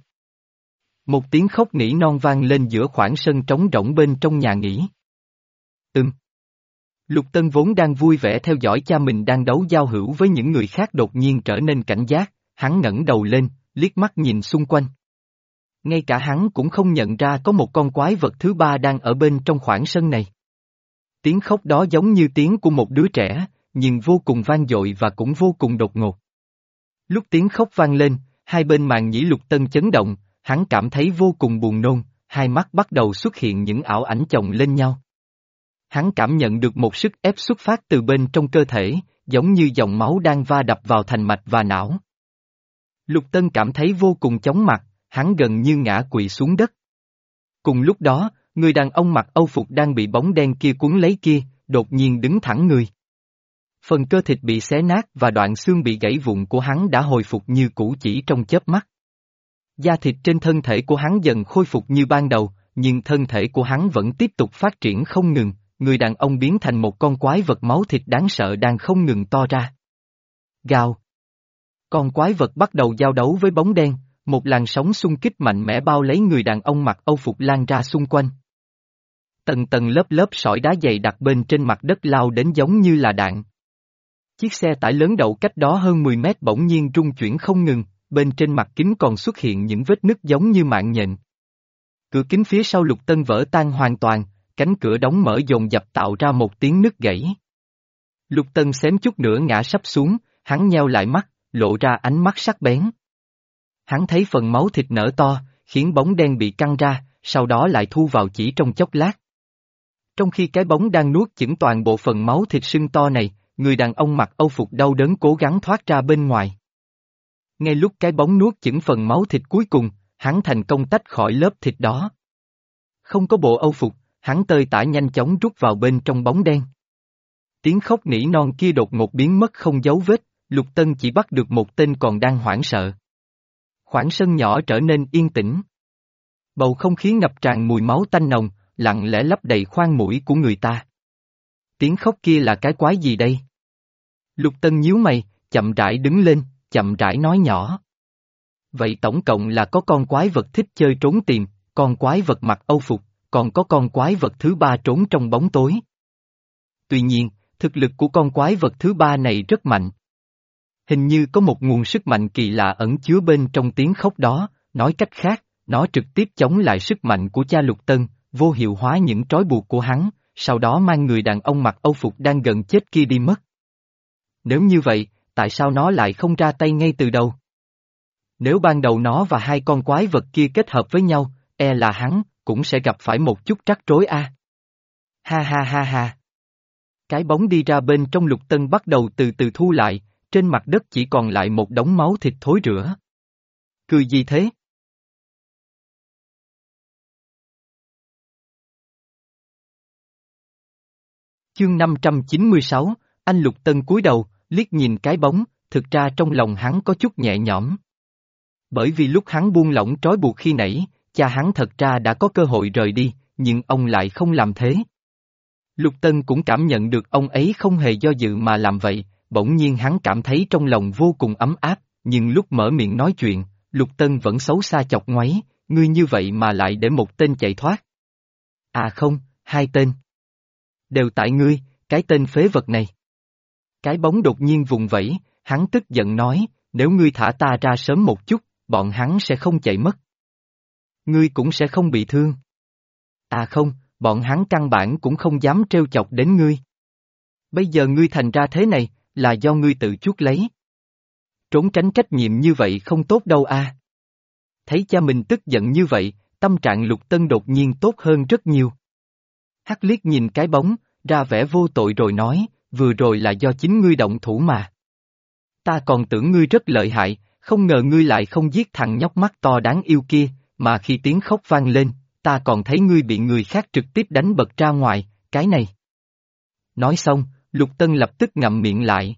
Một tiếng khóc nỉ non vang lên giữa khoảng sân trống rỗng bên trong nhà nghỉ. Ừm. Lục Tân vốn đang vui vẻ theo dõi cha mình đang đấu giao hữu với những người khác đột nhiên trở nên cảnh giác, hắn ngẩng đầu lên, liếc mắt nhìn xung quanh. Ngay cả hắn cũng không nhận ra có một con quái vật thứ ba đang ở bên trong khoảng sân này. Tiếng khóc đó giống như tiếng của một đứa trẻ, nhưng vô cùng vang dội và cũng vô cùng đột ngột. Lúc tiếng khóc vang lên, hai bên màn nhĩ Lục Tân chấn động, hắn cảm thấy vô cùng buồn nôn, hai mắt bắt đầu xuất hiện những ảo ảnh chồng lên nhau. Hắn cảm nhận được một sức ép xuất phát từ bên trong cơ thể, giống như dòng máu đang va đập vào thành mạch và não. Lục Tân cảm thấy vô cùng chóng mặt, hắn gần như ngã quỵ xuống đất. Cùng lúc đó, người đàn ông mặc âu phục đang bị bóng đen kia cuốn lấy kia, đột nhiên đứng thẳng người. Phần cơ thịt bị xé nát và đoạn xương bị gãy vụn của hắn đã hồi phục như cũ chỉ trong chớp mắt. Da thịt trên thân thể của hắn dần khôi phục như ban đầu, nhưng thân thể của hắn vẫn tiếp tục phát triển không ngừng, người đàn ông biến thành một con quái vật máu thịt đáng sợ đang không ngừng to ra. Gào. Con quái vật bắt đầu giao đấu với bóng đen, một làn sóng xung kích mạnh mẽ bao lấy người đàn ông mặc âu phục lan ra xung quanh. Tầng tầng lớp lớp sỏi đá dày đặc bên trên mặt đất lao đến giống như là đạn. Chiếc xe tải lớn đậu cách đó hơn mười mét bỗng nhiên rung chuyển không ngừng, bên trên mặt kính còn xuất hiện những vết nứt giống như mạng nhện. Cửa kính phía sau Lục Tân vỡ tan hoàn toàn, cánh cửa đóng mở dồn dập tạo ra một tiếng nứt gãy. Lục Tân xém chút nữa ngã sắp xuống, hắn nheo lại mắt, lộ ra ánh mắt sắc bén. Hắn thấy phần máu thịt nở to, khiến bóng đen bị căng ra, sau đó lại thu vào chỉ trong chốc lát. Trong khi cái bóng đang nuốt chửng toàn bộ phần máu thịt sưng to này, người đàn ông mặc âu phục đau đớn cố gắng thoát ra bên ngoài. Ngay lúc cái bóng nuốt chửng phần máu thịt cuối cùng, hắn thành công tách khỏi lớp thịt đó. Không có bộ âu phục, hắn tơi tả nhanh chóng rút vào bên trong bóng đen. Tiếng khóc nỉ non kia đột ngột biến mất không dấu vết, Lục Tân chỉ bắt được một tên còn đang hoảng sợ. Khoảng sân nhỏ trở nên yên tĩnh. Bầu không khí ngập tràn mùi máu tanh nồng, lặng lẽ lấp đầy khoang mũi của người ta. tiếng khóc kia là cái quái gì đây? Lục Tân nhíu mày, chậm rãi đứng lên, chậm rãi nói nhỏ. Vậy tổng cộng là có con quái vật thích chơi trốn tìm, con quái vật mặc âu phục, còn có con quái vật thứ ba trốn trong bóng tối. Tuy nhiên, thực lực của con quái vật thứ ba này rất mạnh. Hình như có một nguồn sức mạnh kỳ lạ ẩn chứa bên trong tiếng khóc đó, nói cách khác, nó trực tiếp chống lại sức mạnh của cha Lục Tân, vô hiệu hóa những trói buộc của hắn, sau đó mang người đàn ông mặc âu phục đang gần chết kia đi mất. Nếu như vậy, tại sao nó lại không ra tay ngay từ đầu? Nếu ban đầu nó và hai con quái vật kia kết hợp với nhau, e là hắn cũng sẽ gặp phải một chút rắc rối a. À. Ha ha ha ha. Cái bóng đi ra bên trong Lục Tân bắt đầu từ từ thu lại, trên mặt đất chỉ còn lại một đống máu thịt thối rữa. Cười gì thế? Chương năm trăm chín mươi sáu, anh Lục Tân cúi đầu, liếc nhìn cái bóng, thực ra trong lòng hắn có chút nhẹ nhõm. Bởi vì lúc hắn buông lỏng trói buộc khi nãy, cha hắn thật ra đã có cơ hội rời đi, nhưng ông lại không làm thế. Lục Tân cũng cảm nhận được ông ấy không hề do dự mà làm vậy, bỗng nhiên hắn cảm thấy trong lòng vô cùng ấm áp, nhưng lúc mở miệng nói chuyện, Lục Tân vẫn xấu xa chọc ngoáy, ngươi như vậy mà lại để một tên chạy thoát. À không, hai tên. Đều tại ngươi, cái tên phế vật này. Cái bóng đột nhiên vùng vẫy, hắn tức giận nói, nếu ngươi thả ta ra sớm một chút, bọn hắn sẽ không chạy mất. Ngươi cũng sẽ không bị thương. À không, bọn hắn căn bản cũng không dám trêu chọc đến ngươi. Bây giờ ngươi thành ra thế này, là do ngươi tự chuốc lấy. Trốn tránh trách nhiệm như vậy không tốt đâu a. À. Thấy cha mình tức giận như vậy, tâm trạng Lục Tân đột nhiên tốt hơn rất nhiều. Hắc liếc nhìn cái bóng, ra vẻ vô tội rồi nói, vừa rồi là do chính ngươi động thủ mà. Ta còn tưởng ngươi rất lợi hại, không ngờ ngươi lại không giết thằng nhóc mắt to đáng yêu kia, mà khi tiếng khóc vang lên, ta còn thấy ngươi bị người khác trực tiếp đánh bật ra ngoài, cái này. Nói xong, Lục Tân lập tức ngậm miệng lại.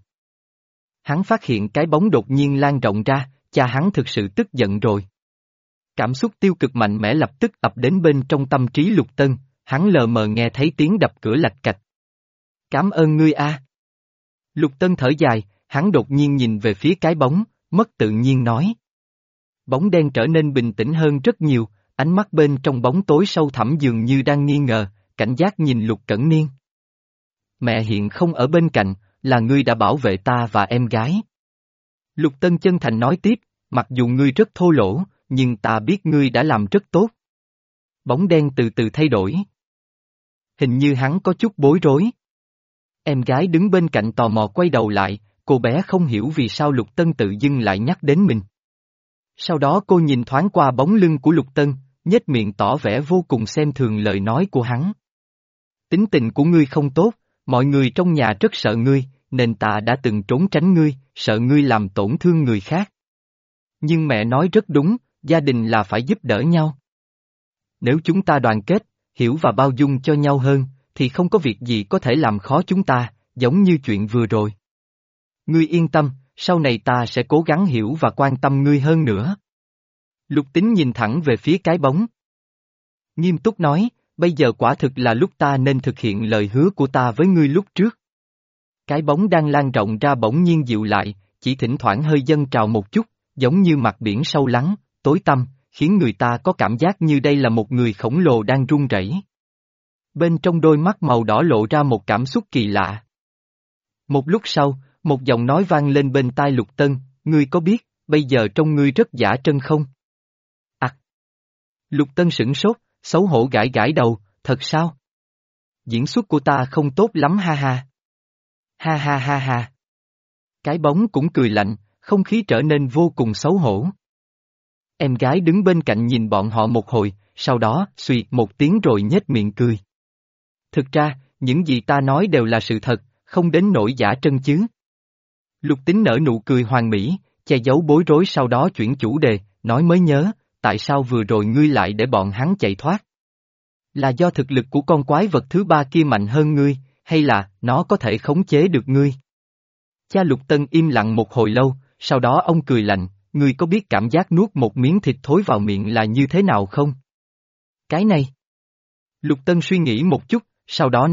Hắn phát hiện cái bóng đột nhiên lan rộng ra, cha hắn thực sự tức giận rồi. Cảm xúc tiêu cực mạnh mẽ lập tức ập đến bên trong tâm trí Lục Tân, hắn lờ mờ nghe thấy tiếng đập cửa lạch cạch. Cảm ơn ngươi a. Lục Tân thở dài, hắn đột nhiên nhìn về phía cái bóng, mất tự nhiên nói. Bóng đen trở nên bình tĩnh hơn rất nhiều, ánh mắt bên trong bóng tối sâu thẳm dường như đang nghi ngờ, cảnh giác nhìn Lục Cẩn Niên. Mẹ hiện không ở bên cạnh, là ngươi đã bảo vệ ta và em gái. Lục Tân chân thành nói tiếp, mặc dù ngươi rất thô lỗ, nhưng ta biết ngươi đã làm rất tốt. Bóng đen từ từ thay đổi. Hình như hắn có chút bối rối. Em gái đứng bên cạnh tò mò quay đầu lại, cô bé không hiểu vì sao Lục Tân tự dưng lại nhắc đến mình. Sau đó cô nhìn thoáng qua bóng lưng của Lục Tân, nhếch miệng tỏ vẻ vô cùng xem thường lời nói của hắn. Tính tình của ngươi không tốt, mọi người trong nhà rất sợ ngươi, nên ta đã từng trốn tránh ngươi, sợ ngươi làm tổn thương người khác. Nhưng mẹ nói rất đúng, gia đình là phải giúp đỡ nhau. Nếu chúng ta đoàn kết, hiểu và bao dung cho nhau hơn, thì không có việc gì có thể làm khó chúng ta, giống như chuyện vừa rồi. Ngươi yên tâm, sau này ta sẽ cố gắng hiểu và quan tâm ngươi hơn nữa. Lục Tính nhìn thẳng về phía cái bóng. Nghiêm túc nói, bây giờ quả thực là lúc ta nên thực hiện lời hứa của ta với ngươi lúc trước. Cái bóng đang lan rộng ra bỗng nhiên dịu lại, chỉ thỉnh thoảng hơi dâng trào một chút, giống như mặt biển sâu lắng, tối tăm, khiến người ta có cảm giác như đây là một người khổng lồ đang run rẩy. Bên trong đôi mắt màu đỏ lộ ra một cảm xúc kỳ lạ. Một lúc sau, một giọng nói vang lên bên tai Lục Tân, ngươi có biết, bây giờ trông ngươi rất giả trân không? À! Lục Tân sửng sốt, xấu hổ gãi gãi đầu, thật sao? Diễn xuất của ta không tốt lắm ha ha. Ha ha ha ha. Cái bóng cũng cười lạnh, không khí trở nên vô cùng xấu hổ. Em gái đứng bên cạnh nhìn bọn họ một hồi, sau đó, suy một tiếng rồi nhếch miệng cười. Thực ra, những gì ta nói đều là sự thật, không đến nỗi giả trân chứ. Lục Tính nở nụ cười hoàn mỹ, che giấu bối rối sau đó chuyển chủ đề, nói mới nhớ, tại sao vừa rồi ngươi lại để bọn hắn chạy thoát? Là do thực lực của con quái vật thứ ba kia mạnh hơn ngươi, hay là nó có thể khống chế được ngươi? Cha Lục Tân im lặng một hồi lâu, sau đó ông cười lạnh, ngươi có biết cảm giác nuốt một miếng thịt thối vào miệng là như thế nào không? Cái này. Lục Tân suy nghĩ một chút, sau đó nói,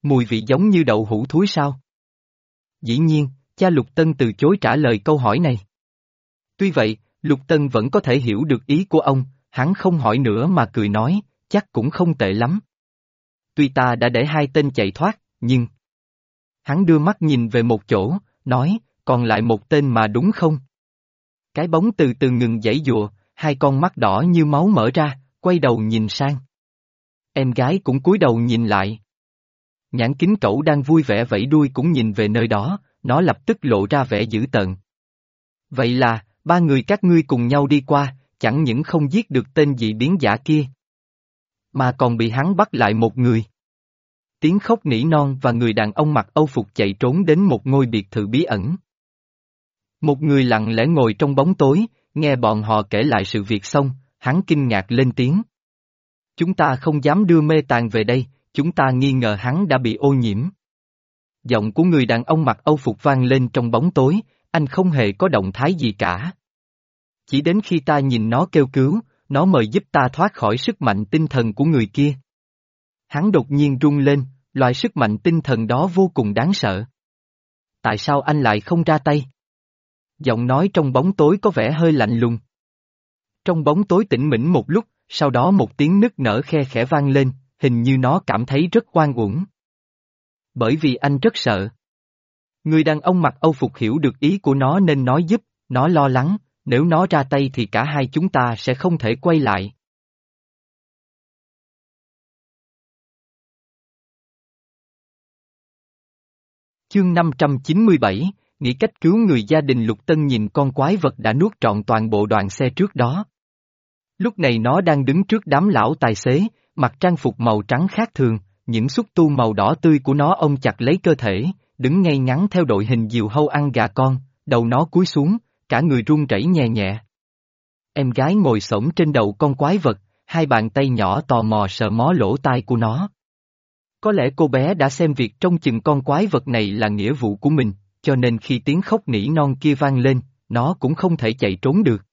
Mùi vị giống như đậu hũ thúi sao? Dĩ nhiên, cha Lục Tân từ chối trả lời câu hỏi này. Tuy vậy, Lục Tân vẫn có thể hiểu được ý của ông, hắn không hỏi nữa mà cười nói, chắc cũng không tệ lắm. Tuy ta đã để hai tên chạy thoát, nhưng... Hắn đưa mắt nhìn về một chỗ, nói, còn lại một tên mà đúng không? Cái bóng từ từ ngừng giãy giụa, hai con mắt đỏ như máu mở ra, quay đầu nhìn sang. Em gái cũng cúi đầu nhìn lại. Nhãn kính cẩu đang vui vẻ vẫy đuôi cũng nhìn về nơi đó, nó lập tức lộ ra vẻ dữ tợn. Vậy là, ba người các ngươi cùng nhau đi qua, chẳng những không giết được tên dị biến giả kia, mà còn bị hắn bắt lại một người. Tiếng khóc nỉ non và người đàn ông mặc âu phục chạy trốn đến một ngôi biệt thự bí ẩn. Một người lặng lẽ ngồi trong bóng tối, nghe bọn họ kể lại sự việc xong, hắn kinh ngạc lên tiếng. Chúng ta không dám đưa mê tàn về đây, chúng ta nghi ngờ hắn đã bị ô nhiễm. Giọng của người đàn ông mặc âu phục vang lên trong bóng tối, anh không hề có động thái gì cả. Chỉ đến khi ta nhìn nó kêu cứu, nó mời giúp ta thoát khỏi sức mạnh tinh thần của người kia. Hắn đột nhiên run lên, loại sức mạnh tinh thần đó vô cùng đáng sợ. Tại sao anh lại không ra tay? Giọng nói trong bóng tối có vẻ hơi lạnh lùng. Trong bóng tối tĩnh mĩnh một lúc, sau đó một tiếng nức nở khe khẽ vang lên, hình như nó cảm thấy rất oan uổng. Bởi vì anh rất sợ. Người đàn ông mặc âu phục hiểu được ý của nó nên nói giúp, nó lo lắng, nếu nó ra tay thì cả hai chúng ta sẽ không thể quay lại. Chương năm trăm chín mươi bảy, nghĩ cách cứu người. Gia đình Lục Tân nhìn con quái vật đã nuốt trọn toàn bộ đoàn xe trước đó. Lúc này nó đang đứng trước đám lão tài xế, mặc trang phục màu trắng khác thường, những xúc tu màu đỏ tươi của nó ôm chặt lấy cơ thể, đứng ngay ngắn theo đội hình diều hâu ăn gà con, đầu nó cúi xuống, cả người run rẩy nhẹ nhẹ. Em gái ngồi xổm trên đầu con quái vật, hai bàn tay nhỏ tò mò sờ mó lỗ tai của nó. Có lẽ cô bé đã xem việc trông chừng con quái vật này là nghĩa vụ của mình, cho nên khi tiếng khóc nỉ non kia vang lên, nó cũng không thể chạy trốn được.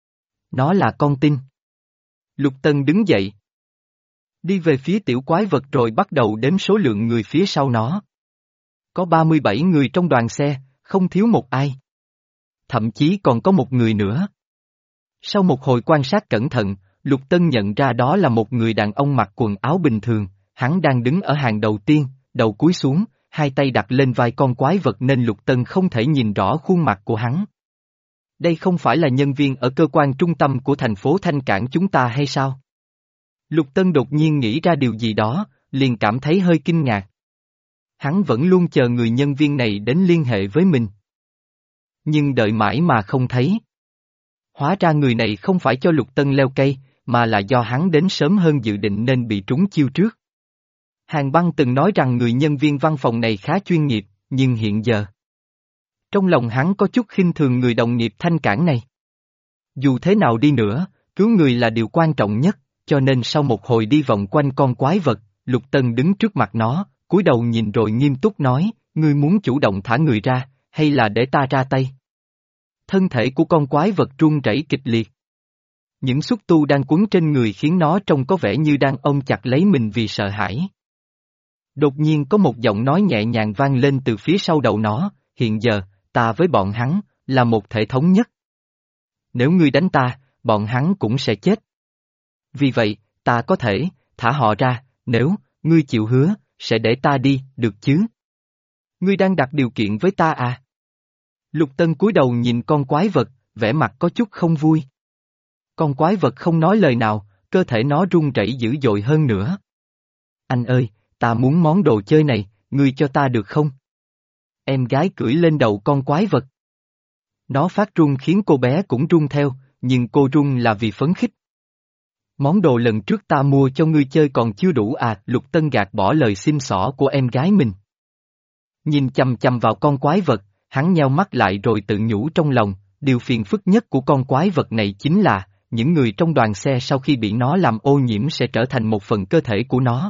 Nó là con tin. Lục Tân đứng dậy. Đi về phía tiểu quái vật rồi bắt đầu đếm số lượng người phía sau nó. Có ba mươi bảy người trong đoàn xe, không thiếu một ai. Thậm chí còn có một người nữa. Sau một hồi quan sát cẩn thận, Lục Tân nhận ra đó là một người đàn ông mặc quần áo bình thường, hắn đang đứng ở hàng đầu tiên, đầu cúi xuống, hai tay đặt lên vai con quái vật nên Lục Tân không thể nhìn rõ khuôn mặt của hắn. Đây không phải là nhân viên ở cơ quan trung tâm của thành phố Thanh Cảng chúng ta hay sao? Lục Tân đột nhiên nghĩ ra điều gì đó, liền cảm thấy hơi kinh ngạc. Hắn vẫn luôn chờ người nhân viên này đến liên hệ với mình. Nhưng đợi mãi mà không thấy. Hóa ra người này không phải cho Lục Tân leo cây, mà là do hắn đến sớm hơn dự định nên bị trúng chiêu trước. Hàn Băng từng nói rằng người nhân viên văn phòng này khá chuyên nghiệp, nhưng hiện giờ, trong lòng hắn có chút khinh thường người đồng nghiệp Thanh Cảng này. Dù thế nào đi nữa, cứu người là điều quan trọng nhất, cho nên sau một hồi đi vòng quanh con quái vật, Lục Tân đứng trước mặt nó, cúi đầu nhìn rồi nghiêm túc nói, ngươi muốn chủ động thả người ra, hay là để ta ra tay? Thân thể của con quái vật run rẩy kịch liệt. Những xúc tu đang quấn trên người khiến nó trông có vẻ như đang ôm chặt lấy mình vì sợ hãi. Đột nhiên có một giọng nói nhẹ nhàng vang lên từ phía sau đầu nó, hiện giờ, ta với bọn hắn, là một thể thống nhất. Nếu ngươi đánh ta, bọn hắn cũng sẽ chết. Vì vậy, ta có thể, thả họ ra, nếu, ngươi chịu hứa, sẽ để ta đi, được chứ? Ngươi đang đặt điều kiện với ta à? Lục Tân cúi đầu nhìn con quái vật, vẻ mặt có chút không vui. Con quái vật không nói lời nào, cơ thể nó run rẩy dữ dội hơn nữa. Anh ơi, ta muốn món đồ chơi này, ngươi cho ta được không? Em gái cưỡi lên đầu con quái vật. Nó phát run khiến cô bé cũng run theo, nhưng cô run là vì phấn khích. Món đồ lần trước ta mua cho ngươi chơi còn chưa đủ à? Lục Tân gạt bỏ lời xin xỏ của em gái mình. Nhìn chằm chằm vào con quái vật, hắn nheo mắt lại rồi tự nhủ trong lòng, điều phiền phức nhất của con quái vật này chính là, những người trong đoàn xe sau khi bị nó làm ô nhiễm sẽ trở thành một phần cơ thể của nó.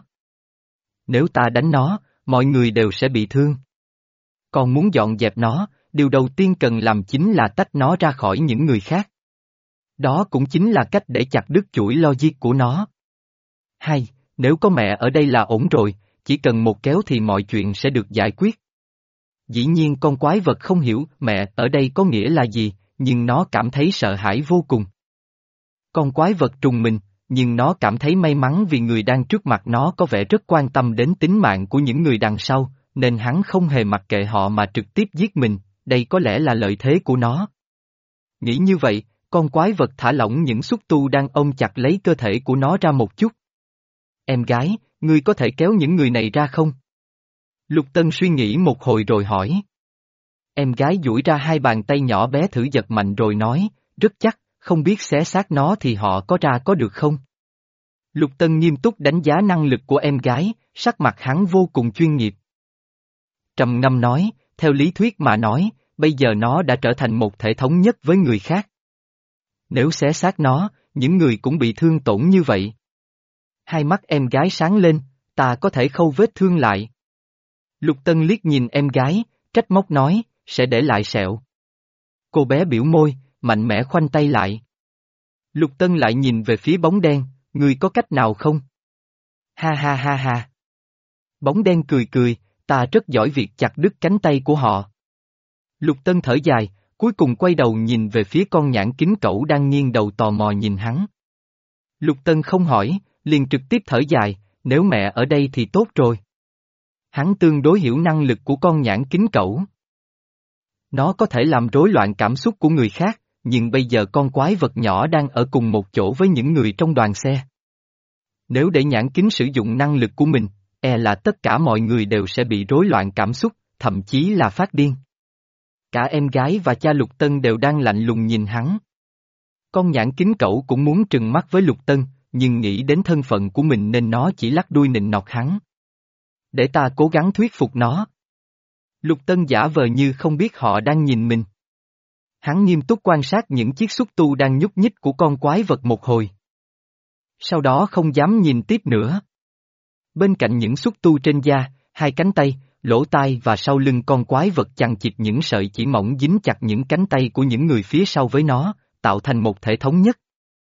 Nếu ta đánh nó, mọi người đều sẽ bị thương. Còn muốn dọn dẹp nó, điều đầu tiên cần làm chính là tách nó ra khỏi những người khác. Đó cũng chính là cách để chặt đứt chuỗi logic của nó. Hay, nếu có mẹ ở đây là ổn rồi, chỉ cần một kéo thì mọi chuyện sẽ được giải quyết. Dĩ nhiên con quái vật không hiểu mẹ ở đây có nghĩa là gì, nhưng nó cảm thấy sợ hãi vô cùng. Con quái vật trùng mình, nhưng nó cảm thấy may mắn vì người đang trước mặt nó có vẻ rất quan tâm đến tính mạng của những người đằng sau, nên hắn không hề mặc kệ họ mà trực tiếp giết mình, đây có lẽ là lợi thế của nó. Nghĩ như vậy, con quái vật thả lỏng những xúc tu đang ôm chặt lấy cơ thể của nó ra một chút. Em gái, ngươi có thể kéo những người này ra không? Lục Tân suy nghĩ một hồi rồi hỏi. Em gái duỗi ra hai bàn tay nhỏ bé thử giật mạnh rồi nói, rất chắc, không biết xé xác nó thì họ có ra có được không? Lục Tân nghiêm túc đánh giá năng lực của em gái, sắc mặt hắn vô cùng chuyên nghiệp. Trầm ngâm nói, theo lý thuyết mà nói, bây giờ nó đã trở thành một thể thống nhất với người khác. Nếu xé xác nó, những người cũng bị thương tổn như vậy. Hai mắt em gái sáng lên, ta có thể khâu vết thương lại. Lục Tân liếc nhìn em gái, trách móc nói, sẽ để lại sẹo. Cô bé biểu môi, mạnh mẽ khoanh tay lại. Lục Tân lại nhìn về phía bóng đen, ngươi có cách nào không? Ha ha ha ha. Bóng đen cười cười, ta rất giỏi việc chặt đứt cánh tay của họ. Lục Tân thở dài, cuối cùng quay đầu nhìn về phía con nhãn kính cẩu đang nghiêng đầu tò mò nhìn hắn. Lục Tân không hỏi, liền trực tiếp thở dài, nếu mẹ ở đây thì tốt rồi. Hắn tương đối hiểu năng lực của con nhãn kính cẩu. Nó có thể làm rối loạn cảm xúc của người khác, nhưng bây giờ con quái vật nhỏ đang ở cùng một chỗ với những người trong đoàn xe. Nếu để nhãn kính sử dụng năng lực của mình, e là tất cả mọi người đều sẽ bị rối loạn cảm xúc, thậm chí là phát điên. Cả em gái và cha Lục Tân đều đang lạnh lùng nhìn hắn. Con nhãn kính cẩu cũng muốn trừng mắt với Lục Tân, nhưng nghĩ đến thân phận của mình nên nó chỉ lắc đuôi nịnh nọt hắn. Để ta cố gắng thuyết phục nó. Lục Tân giả vờ như không biết họ đang nhìn mình. Hắn nghiêm túc quan sát những chiếc xúc tu đang nhúc nhích của con quái vật một hồi. Sau đó không dám nhìn tiếp nữa. Bên cạnh những xúc tu trên da, hai cánh tay, lỗ tai và sau lưng con quái vật chằng chịt những sợi chỉ mỏng dính chặt những cánh tay của những người phía sau với nó, tạo thành một thể thống nhất.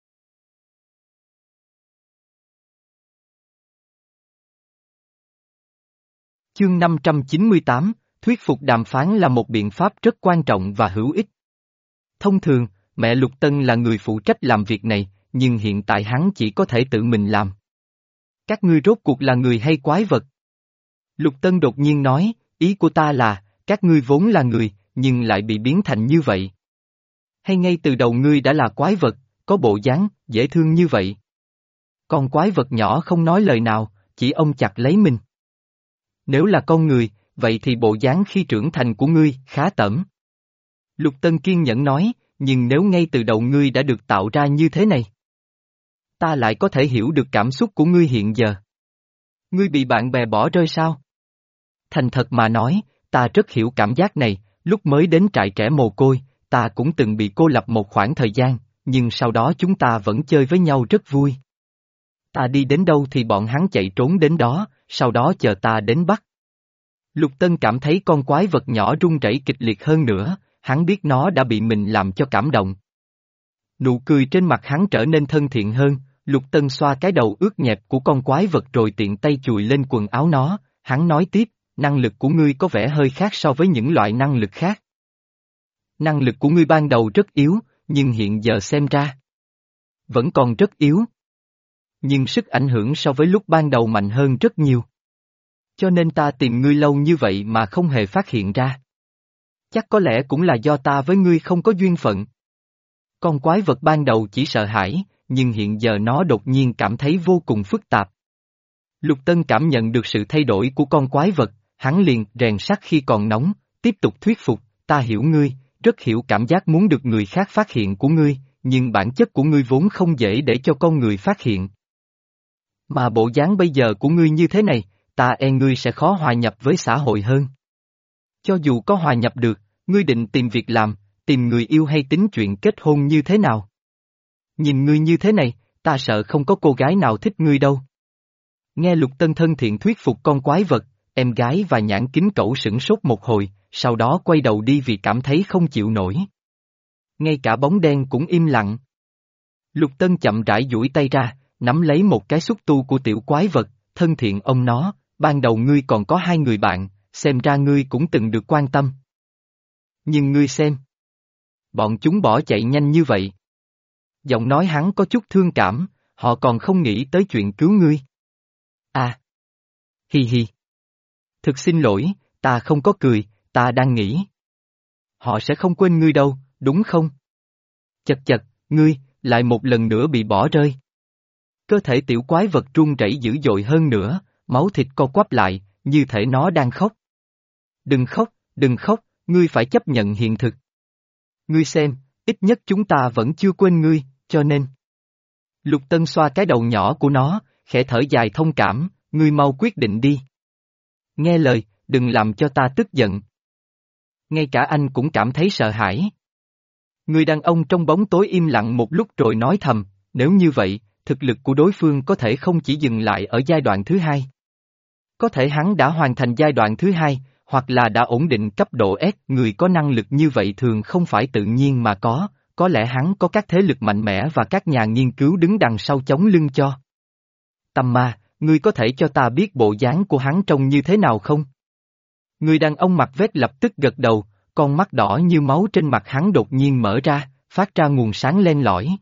Chương năm trăm chín mươi tám, thuyết phục đàm phán là một biện pháp rất quan trọng và hữu ích. Thông thường, mẹ Lục Tân là người phụ trách làm việc này, nhưng hiện tại hắn chỉ có thể tự mình làm. Các ngươi rốt cuộc là người hay quái vật? Lục Tân đột nhiên nói, ý của ta là, các ngươi vốn là người, nhưng lại bị biến thành như vậy. Hay ngay từ đầu ngươi đã là quái vật, có bộ dáng, dễ thương như vậy. Con quái vật nhỏ không nói lời nào, chỉ ôm chặt lấy mình. Nếu là con người, vậy thì bộ dáng khi trưởng thành của ngươi khá tởm. Lục Tân kiên nhẫn nói, nhưng nếu ngay từ đầu ngươi đã được tạo ra như thế này, ta lại có thể hiểu được cảm xúc của ngươi hiện giờ. Ngươi bị bạn bè bỏ rơi sao? Thành thật mà nói, ta rất hiểu cảm giác này, lúc mới đến trại trẻ mồ côi, ta cũng từng bị cô lập một khoảng thời gian, nhưng sau đó chúng ta vẫn chơi với nhau rất vui. Ta đi đến đâu thì bọn hắn chạy trốn đến đó, sau đó chờ ta đến bắt. Lục Tân cảm thấy con quái vật nhỏ run rẩy kịch liệt hơn nữa, hắn biết nó đã bị mình làm cho cảm động. Nụ cười trên mặt hắn trở nên thân thiện hơn, Lục Tân xoa cái đầu ướt nhẹp của con quái vật rồi tiện tay chùi lên quần áo nó, hắn nói tiếp, năng lực của ngươi có vẻ hơi khác so với những loại năng lực khác. Năng lực của ngươi ban đầu rất yếu, nhưng hiện giờ xem ra vẫn còn rất yếu. Nhưng sức ảnh hưởng so với lúc ban đầu mạnh hơn rất nhiều. Cho nên ta tìm ngươi lâu như vậy mà không hề phát hiện ra. Chắc có lẽ cũng là do ta với ngươi không có duyên phận. Con quái vật ban đầu chỉ sợ hãi, nhưng hiện giờ nó đột nhiên cảm thấy vô cùng phức tạp. Lục Tân cảm nhận được sự thay đổi của con quái vật, hắn liền rèn sắt khi còn nóng, tiếp tục thuyết phục, ta hiểu ngươi, rất hiểu cảm giác muốn được người khác phát hiện của ngươi, nhưng bản chất của ngươi vốn không dễ để cho con người phát hiện. Mà bộ dáng bây giờ của ngươi như thế này, ta e ngươi sẽ khó hòa nhập với xã hội hơn. Cho dù có hòa nhập được, ngươi định tìm việc làm, tìm người yêu hay tính chuyện kết hôn như thế nào? Nhìn ngươi như thế này, ta sợ không có cô gái nào thích ngươi đâu. Nghe Lục Tân thân thiện thuyết phục con quái vật, em gái và nhãn kính cẩu sửng sốt một hồi, sau đó quay đầu đi vì cảm thấy không chịu nổi. Ngay cả bóng đen cũng im lặng. Lục Tân chậm rãi duỗi tay ra, nắm lấy một cái xúc tu của tiểu quái vật, thân thiện ôm nó, ban đầu ngươi còn có hai người bạn, xem ra ngươi cũng từng được quan tâm. Nhưng ngươi xem. Bọn chúng bỏ chạy nhanh như vậy. Giọng nói hắn có chút thương cảm, họ còn không nghĩ tới chuyện cứu ngươi. À. Hi hi. Thực xin lỗi, ta không có cười, ta đang nghĩ. Họ sẽ không quên ngươi đâu, đúng không? Chật chật, ngươi, lại một lần nữa bị bỏ rơi. Cơ thể tiểu quái vật run rẩy dữ dội hơn nữa, máu thịt co quắp lại, như thể nó đang khóc. Đừng khóc, đừng khóc, ngươi phải chấp nhận hiện thực. Ngươi xem, ít nhất chúng ta vẫn chưa quên ngươi, cho nên. Lục Tân xoa cái đầu nhỏ của nó, khẽ thở dài thông cảm, ngươi mau quyết định đi. Nghe lời, đừng làm cho ta tức giận. Ngay cả anh cũng cảm thấy sợ hãi. Người đàn ông trong bóng tối im lặng một lúc rồi nói thầm, nếu như vậy, thực lực của đối phương có thể không chỉ dừng lại ở giai đoạn thứ hai. Có thể hắn đã hoàn thành giai đoạn thứ hai, hoặc là đã ổn định cấp độ S. Người có năng lực như vậy thường không phải tự nhiên mà có, có lẽ hắn có các thế lực mạnh mẽ và các nhà nghiên cứu đứng đằng sau chống lưng cho. Tâm ma, ngươi có thể cho ta biết bộ dáng của hắn trông như thế nào không? Người đàn ông mặt vết lập tức gật đầu, con mắt đỏ như máu trên mặt hắn đột nhiên mở ra, phát ra nguồn sáng len lỏi.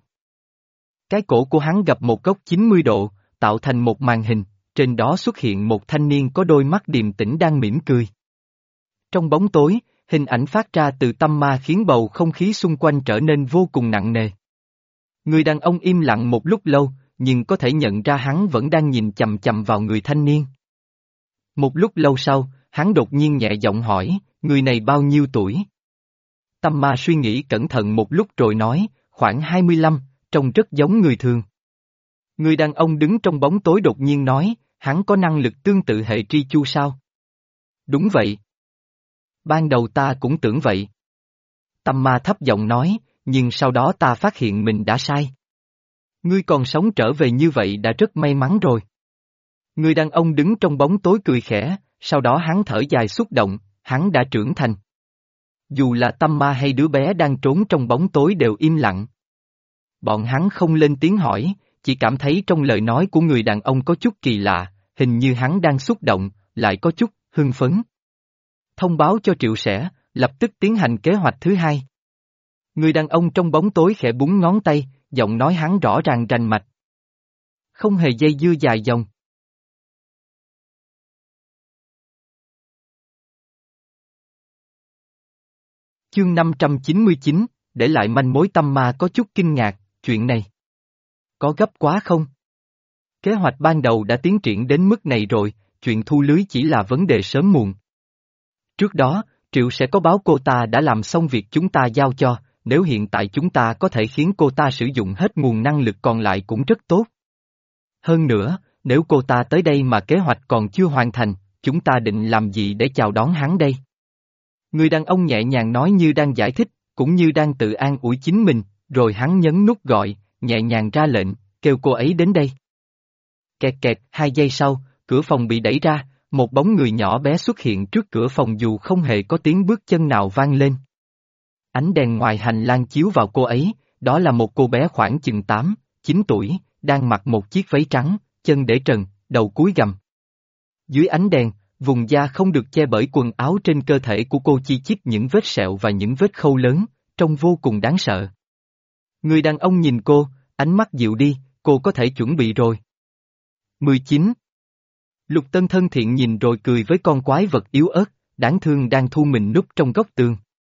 Cái cổ của hắn gập một góc chín mươi độ, tạo thành một màn hình, trên đó xuất hiện một thanh niên có đôi mắt điềm tĩnh đang mỉm cười. Trong bóng tối, hình ảnh phát ra từ tâm ma khiến bầu không khí xung quanh trở nên vô cùng nặng nề. Người đàn ông im lặng một lúc lâu, nhưng có thể nhận ra hắn vẫn đang nhìn chằm chằm vào người thanh niên. Một lúc lâu sau, hắn đột nhiên nhẹ giọng hỏi, người này bao nhiêu tuổi? Tâm ma suy nghĩ cẩn thận một lúc rồi nói, khoảng hai mươi lăm, trông rất giống người thường. Người đàn ông đứng trong bóng tối đột nhiên nói, hắn có năng lực tương tự hệ tri chu sao? Đúng vậy. Ban đầu ta cũng tưởng vậy. Tâm ma thấp giọng nói, nhưng sau đó ta phát hiện mình đã sai. Ngươi còn sống trở về như vậy đã rất may mắn rồi. Người đàn ông đứng trong bóng tối cười khẽ, sau đó hắn thở dài xúc động, hắn đã trưởng thành. Dù là tâm ma hay đứa bé đang trốn trong bóng tối đều im lặng. Bọn hắn không lên tiếng hỏi, chỉ cảm thấy trong lời nói của người đàn ông có chút kỳ lạ, hình như hắn đang xúc động, lại có chút hưng phấn. Thông báo cho Triệu Sẻ, lập tức tiến hành kế hoạch thứ hai. Người đàn ông trong bóng tối khẽ búng ngón tay, giọng nói hắn rõ ràng rành mạch. Không hề dây dưa dài dòng. Chương năm trăm chín mươi chín, để lại manh mối. Tâm ma có chút kinh ngạc, chuyện này có gấp quá không? Kế hoạch ban đầu đã tiến triển đến mức này rồi, chuyện thu lưới chỉ là vấn đề sớm muộn. Trước đó, Triệu sẽ có báo cô ta đã làm xong việc chúng ta giao cho, nếu hiện tại chúng ta có thể khiến cô ta sử dụng hết nguồn năng lực còn lại cũng rất tốt. Hơn nữa, nếu cô ta tới đây mà kế hoạch còn chưa hoàn thành, chúng ta định làm gì để chào đón hắn đây? Người đàn ông nhẹ nhàng nói như đang giải thích, cũng như đang tự an ủi chính mình, rồi hắn nhấn nút gọi, nhẹ nhàng ra lệnh, kêu cô ấy đến đây. Kẹt kẹt, hai giây sau, cửa phòng bị đẩy ra, một bóng người nhỏ bé xuất hiện trước cửa phòng dù không hề có tiếng bước chân nào vang lên. Ánh đèn ngoài hành lang chiếu vào cô ấy, đó là một cô bé khoảng chừng tám, chín tuổi, đang mặc một chiếc váy trắng, chân để trần, đầu cúi gằm. Dưới ánh đèn, vùng da không được che bởi quần áo trên cơ thể của cô chi chít những vết sẹo và những vết khâu lớn, trông vô cùng đáng sợ. Người đàn ông nhìn cô, ánh mắt dịu đi, cô có thể chuẩn bị rồi. mười chín. Lục Tân thân thiện nhìn rồi cười với con quái vật yếu ớt, đáng thương đang thu mình núp trong góc tường.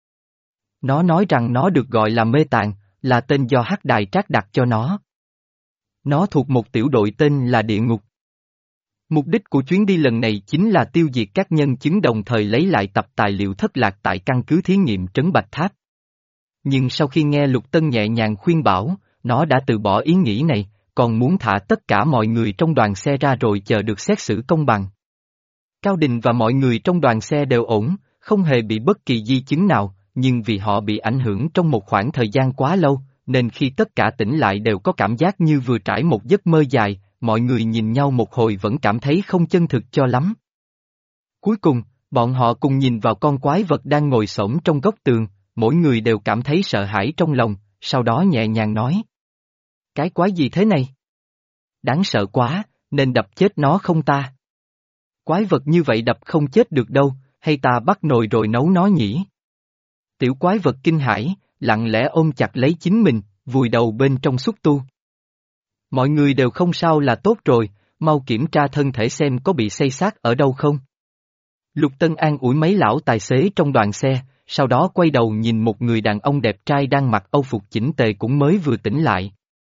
Nó nói rằng nó được gọi là mê tạng, là tên do Hắc Đài Trác đặt cho nó. Nó thuộc một tiểu đội tên là Địa Ngục. Mục đích của chuyến đi lần này chính là tiêu diệt các nhân chứng đồng thời lấy lại tập tài liệu thất lạc tại căn cứ thí nghiệm Trấn Bạch Tháp. Nhưng sau khi nghe Lục Tân nhẹ nhàng khuyên bảo, nó đã từ bỏ ý nghĩ này, còn muốn thả tất cả mọi người trong đoàn xe ra rồi chờ được xét xử công bằng. Cao Đình và mọi người trong đoàn xe đều ổn, không hề bị bất kỳ di chứng nào, nhưng vì họ bị ảnh hưởng trong một khoảng thời gian quá lâu, nên khi tất cả tỉnh lại đều có cảm giác như vừa trải một giấc mơ dài, mọi người nhìn nhau một hồi vẫn cảm thấy không chân thực cho lắm. Cuối cùng, bọn họ cùng nhìn vào con quái vật đang ngồi xổm trong góc tường, mỗi người đều cảm thấy sợ hãi trong lòng, sau đó nhẹ nhàng nói. Cái quái gì thế này? Đáng sợ quá, nên đập chết nó không ta? quái vật như vậy đập không chết được đâu, hay ta bắt nồi rồi nấu nó nhỉ? Tiểu quái vật kinh hãi, lặng lẽ ôm chặt lấy chính mình, vùi đầu bên trong xúc tu. Mọi người đều không sao là tốt rồi, mau kiểm tra thân thể xem có bị xây xát ở đâu không. Lục Tân an ủi mấy lão tài xế trong đoàn xe, sau đó quay đầu nhìn một người đàn ông đẹp trai đang mặc âu phục chỉnh tề cũng mới vừa tỉnh lại.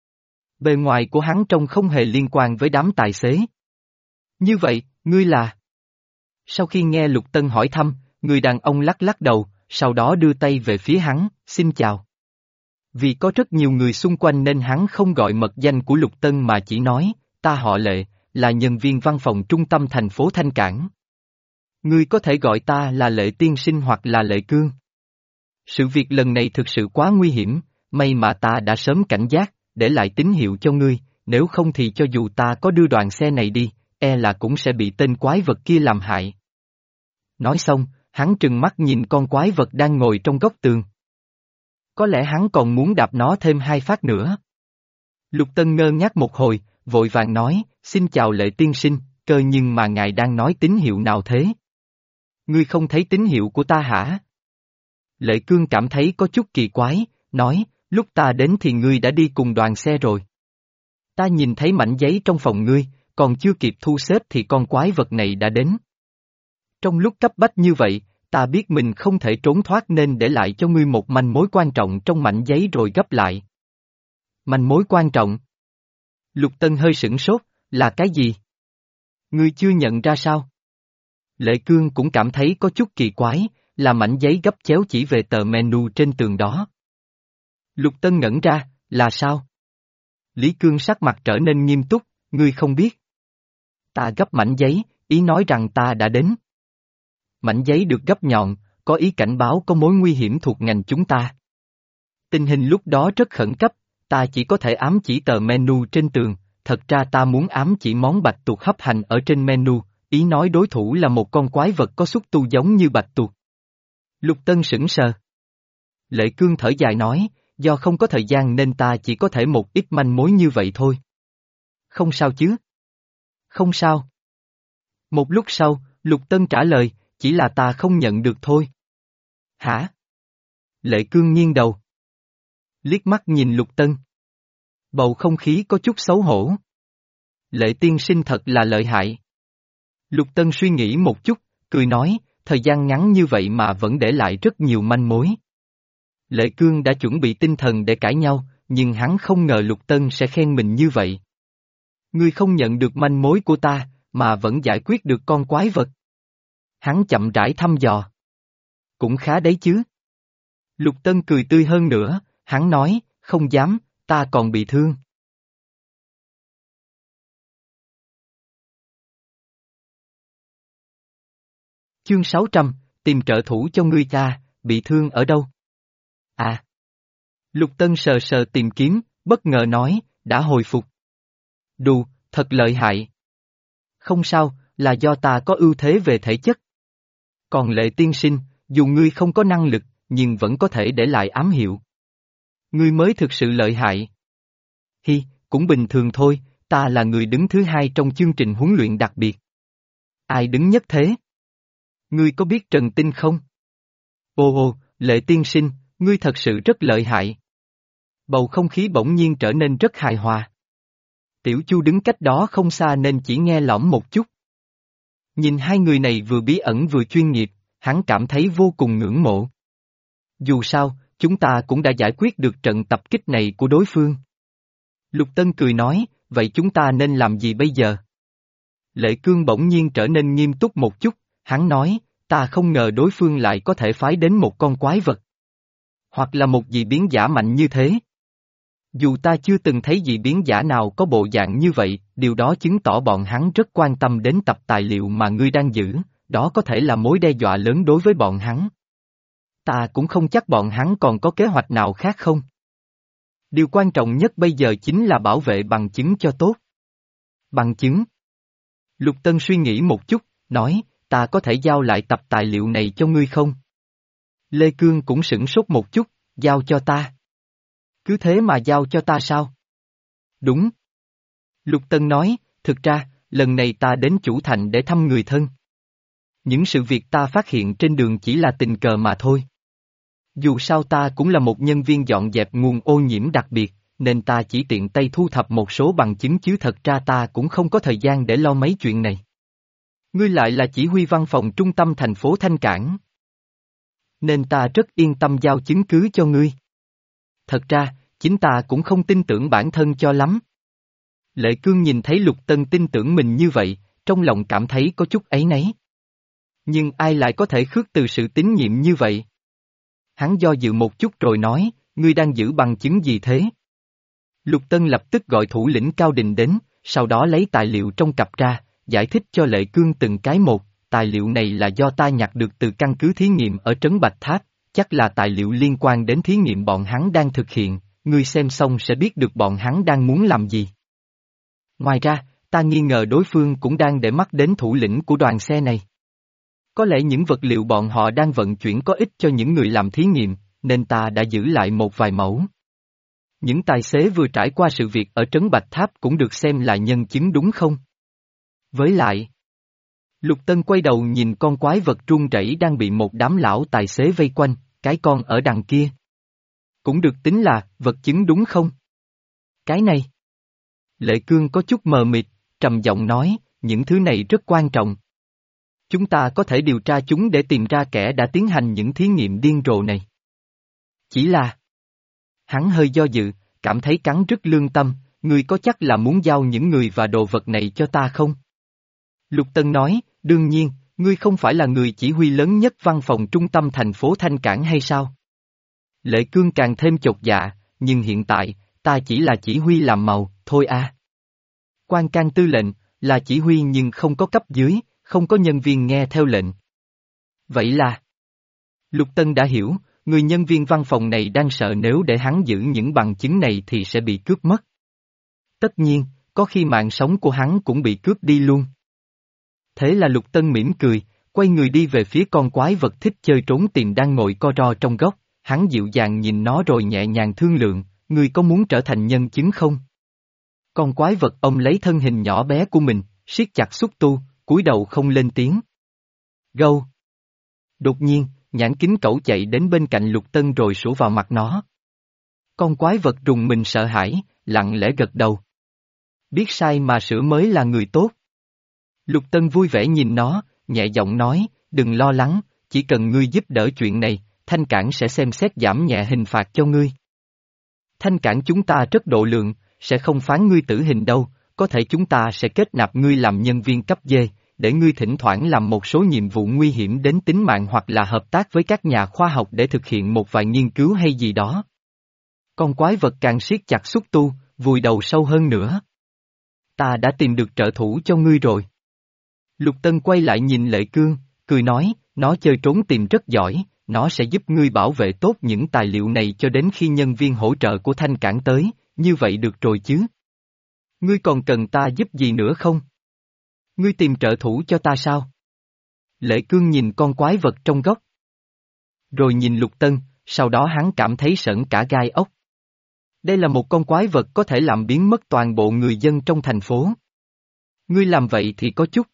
Bề ngoài của hắn trông không hề liên quan với đám tài xế. Như vậy, ngươi là... Sau khi nghe Lục Tân hỏi thăm, người đàn ông lắc lắc đầu, sau đó đưa tay về phía hắn, xin chào. Vì có rất nhiều người xung quanh nên hắn không gọi mật danh của Lục Tân mà chỉ nói, ta họ Lệ, là nhân viên văn phòng trung tâm thành phố Thanh Cảng. Ngươi có thể gọi ta là Lệ tiên sinh hoặc là Lệ Cương. Sự việc lần này thực sự quá nguy hiểm, may mà ta đã sớm cảnh giác, để lại tín hiệu cho ngươi, nếu không thì cho dù ta có đưa đoàn xe này đi, e là cũng sẽ bị tên quái vật kia làm hại. Nói xong, hắn trừng mắt nhìn con quái vật đang ngồi trong góc tường. Có lẽ hắn còn muốn đạp nó thêm hai phát nữa. Lục Tân ngơ ngác một hồi, vội vàng nói, xin chào Lệ tiên sinh, cơ nhưng mà ngài đang nói tín hiệu nào thế? Ngươi không thấy tín hiệu của ta hả? Lệ Cương cảm thấy có chút kỳ quái, nói, lúc ta đến thì ngươi đã đi cùng đoàn xe rồi. Ta nhìn thấy mảnh giấy trong phòng ngươi, còn chưa kịp thu xếp thì con quái vật này đã đến. Trong lúc cấp bách như vậy, ta biết mình không thể trốn thoát nên để lại cho ngươi một manh mối quan trọng trong mảnh giấy rồi gấp lại. Manh mối quan trọng? Lục Tân hơi sửng sốt, là cái gì? Ngươi chưa nhận ra sao? Lệ Cương cũng cảm thấy có chút kỳ quái, là mảnh giấy gấp chéo chỉ về tờ menu trên tường đó. Lục Tân ngẩn ra, là sao? Lý Cương sắc mặt trở nên nghiêm túc, ngươi không biết. Ta gấp mảnh giấy, ý nói rằng ta đã đến. Mảnh giấy được gấp nhọn, có ý cảnh báo có mối nguy hiểm thuộc ngành chúng ta. Tình hình lúc đó rất khẩn cấp, ta chỉ có thể ám chỉ tờ menu trên tường, thật ra ta muốn ám chỉ món bạch tuộc hấp hành ở trên menu, ý nói đối thủ là một con quái vật có xúc tu giống như bạch tuộc. Lục Tân sững sờ. Lệ Cương thở dài nói, do không có thời gian nên ta chỉ có thể một ít manh mối như vậy thôi. Không sao chứ? Không sao. Một lúc sau, Lục Tân trả lời, chỉ là ta không nhận được thôi. Hả? Lệ Cương nghiêng đầu. Liếc mắt nhìn Lục Tân. Bầu không khí có chút xấu hổ. Lệ tiên sinh thật là lợi hại. Lục Tân suy nghĩ một chút, cười nói, thời gian ngắn như vậy mà vẫn để lại rất nhiều manh mối. Lệ Cương đã chuẩn bị tinh thần để cãi nhau, nhưng hắn không ngờ Lục Tân sẽ khen mình như vậy. Ngươi không nhận được manh mối của ta, mà vẫn giải quyết được con quái vật. Hắn chậm rãi thăm dò. Cũng khá đấy chứ. Lục Tân cười tươi hơn nữa, hắn nói, không dám, ta còn bị thương. Chương sáu trăm, tìm trợ thủ cho ngươi cha, bị thương ở đâu? À. Lục Tân sờ sờ tìm kiếm, bất ngờ nói, đã hồi phục. Đù, thật lợi hại. Không sao, là do ta có ưu thế về thể chất. Còn Lệ tiên sinh, dù ngươi không có năng lực, nhưng vẫn có thể để lại ám hiệu. Ngươi mới thực sự lợi hại. Hi, cũng bình thường thôi, ta là người đứng thứ hai trong chương trình huấn luyện đặc biệt. Ai đứng nhất thế? Ngươi có biết Trần Tinh không? Ồ ồ, Lệ tiên sinh, ngươi thật sự rất lợi hại. Bầu không khí bỗng nhiên trở nên rất hài hòa. Tiểu Chu đứng cách đó không xa nên chỉ nghe lỏm một chút. Nhìn hai người này vừa bí ẩn vừa chuyên nghiệp, hắn cảm thấy vô cùng ngưỡng mộ. Dù sao, chúng ta cũng đã giải quyết được trận tập kích này của đối phương. Lục Tân cười nói, vậy chúng ta nên làm gì bây giờ? Lệ Cương bỗng nhiên trở nên nghiêm túc một chút, hắn nói, ta không ngờ đối phương lại có thể phái đến một con quái vật. Hoặc là một dị biến giả mạnh như thế. Dù ta chưa từng thấy dị biến giả nào có bộ dạng như vậy, điều đó chứng tỏ bọn hắn rất quan tâm đến tập tài liệu mà ngươi đang giữ, đó có thể là mối đe dọa lớn đối với bọn hắn. Ta cũng không chắc bọn hắn còn có kế hoạch nào khác không. Điều quan trọng nhất bây giờ chính là bảo vệ bằng chứng cho tốt. Bằng chứng? Lục Tân suy nghĩ một chút, nói, ta có thể giao lại tập tài liệu này cho ngươi không? Lê Cương cũng sửng sốt một chút, giao cho ta. Cứ thế mà giao cho ta sao? Đúng. Lục Tân nói, thực ra, lần này ta đến chủ thành để thăm người thân. Những sự việc ta phát hiện trên đường chỉ là tình cờ mà thôi. Dù sao ta cũng là một nhân viên dọn dẹp nguồn ô nhiễm đặc biệt, nên ta chỉ tiện tay thu thập một số bằng chứng chứ thật ra ta cũng không có thời gian để lo mấy chuyện này. Ngươi lại là chỉ huy văn phòng trung tâm thành phố Thanh Cảng. Nên ta rất yên tâm giao chứng cứ cho ngươi. Thật ra, chính ta cũng không tin tưởng bản thân cho lắm. Lệ Cương nhìn thấy Lục Tân tin tưởng mình như vậy, trong lòng cảm thấy có chút áy náy. Nhưng ai lại có thể khước từ sự tín nhiệm như vậy? Hắn do dự một chút rồi nói, ngươi đang giữ bằng chứng gì thế? Lục Tân lập tức gọi thủ lĩnh Cao Đình đến, sau đó lấy tài liệu trong cặp ra, giải thích cho Lệ Cương từng cái một, tài liệu này là do ta nhặt được từ căn cứ thí nghiệm ở Trấn Bạch Tháp, chắc là tài liệu liên quan đến thí nghiệm bọn hắn đang thực hiện, ngươi xem xong sẽ biết được bọn hắn đang muốn làm gì. Ngoài ra, ta nghi ngờ đối phương cũng đang để mắt đến thủ lĩnh của đoàn xe này. Có lẽ những vật liệu bọn họ đang vận chuyển có ích cho những người làm thí nghiệm, nên ta đã giữ lại một vài mẫu. Những tài xế vừa trải qua sự việc ở Trấn Bạch Tháp cũng được xem là nhân chứng đúng không? Với lại, Lục Tân quay đầu nhìn con quái vật run rẩy đang bị một đám lão tài xế vây quanh, cái con ở đằng kia. Cũng được tính là vật chứng đúng không? Cái này. Lệ Cương có chút mờ mịt, trầm giọng nói, những thứ này rất quan trọng. Chúng ta có thể điều tra chúng để tìm ra kẻ đã tiến hành những thí nghiệm điên rồ này. Chỉ là... Hắn hơi do dự, cảm thấy cắn rứt lương tâm, ngươi có chắc là muốn giao những người và đồ vật này cho ta không? Lục Tân nói, đương nhiên, ngươi không phải là người chỉ huy lớn nhất văn phòng trung tâm thành phố Thanh Cảng hay sao? Lệ Cương càng thêm chột dạ, nhưng hiện tại, ta chỉ là chỉ huy làm màu, thôi à. Quan can tư lệnh, là chỉ huy nhưng không có cấp dưới, không có nhân viên nghe theo lệnh. Vậy là... Lục Tân đã hiểu, người nhân viên văn phòng này đang sợ nếu để hắn giữ những bằng chứng này thì sẽ bị cướp mất. Tất nhiên, có khi mạng sống của hắn cũng bị cướp đi luôn. Thế là Lục Tân mỉm cười, quay người đi về phía con quái vật thích chơi trốn tìm đang ngồi co ro trong góc, hắn dịu dàng nhìn nó rồi nhẹ nhàng thương lượng, ngươi có muốn trở thành nhân chứng không? Con quái vật ông lấy thân hình nhỏ bé của mình, siết chặt xúc tu, cúi đầu không lên tiếng. Gâu! Đột nhiên, nhãn kính cẩu chạy đến bên cạnh Lục Tân rồi sủa vào mặt nó. Con quái vật rùng mình sợ hãi, lặng lẽ gật đầu. Biết sai mà sửa mới là người tốt. Lục Tân vui vẻ nhìn nó, nhẹ giọng nói, đừng lo lắng, chỉ cần ngươi giúp đỡ chuyện này, Thanh Cảng sẽ xem xét giảm nhẹ hình phạt cho ngươi. Thanh Cảng chúng ta rất độ lượng, sẽ không phán ngươi tử hình đâu, có thể chúng ta sẽ kết nạp ngươi làm nhân viên cấp D, để ngươi thỉnh thoảng làm một số nhiệm vụ nguy hiểm đến tính mạng hoặc là hợp tác với các nhà khoa học để thực hiện một vài nghiên cứu hay gì đó. Con quái vật càng siết chặt xúc tu, vùi đầu sâu hơn nữa. Ta đã tìm được trợ thủ cho ngươi rồi. Lục Tân quay lại nhìn Lệ Cương, cười nói, nó chơi trốn tìm rất giỏi, nó sẽ giúp ngươi bảo vệ tốt những tài liệu này cho đến khi nhân viên hỗ trợ của Thanh Cảng tới, như vậy được rồi chứ. Ngươi còn cần ta giúp gì nữa không? Ngươi tìm trợ thủ cho ta sao? Lệ Cương nhìn con quái vật trong góc. Rồi nhìn Lục Tân, sau đó hắn cảm thấy sởn cả gai ốc. Đây là một con quái vật có thể làm biến mất toàn bộ người dân trong thành phố. Ngươi làm vậy thì có chút.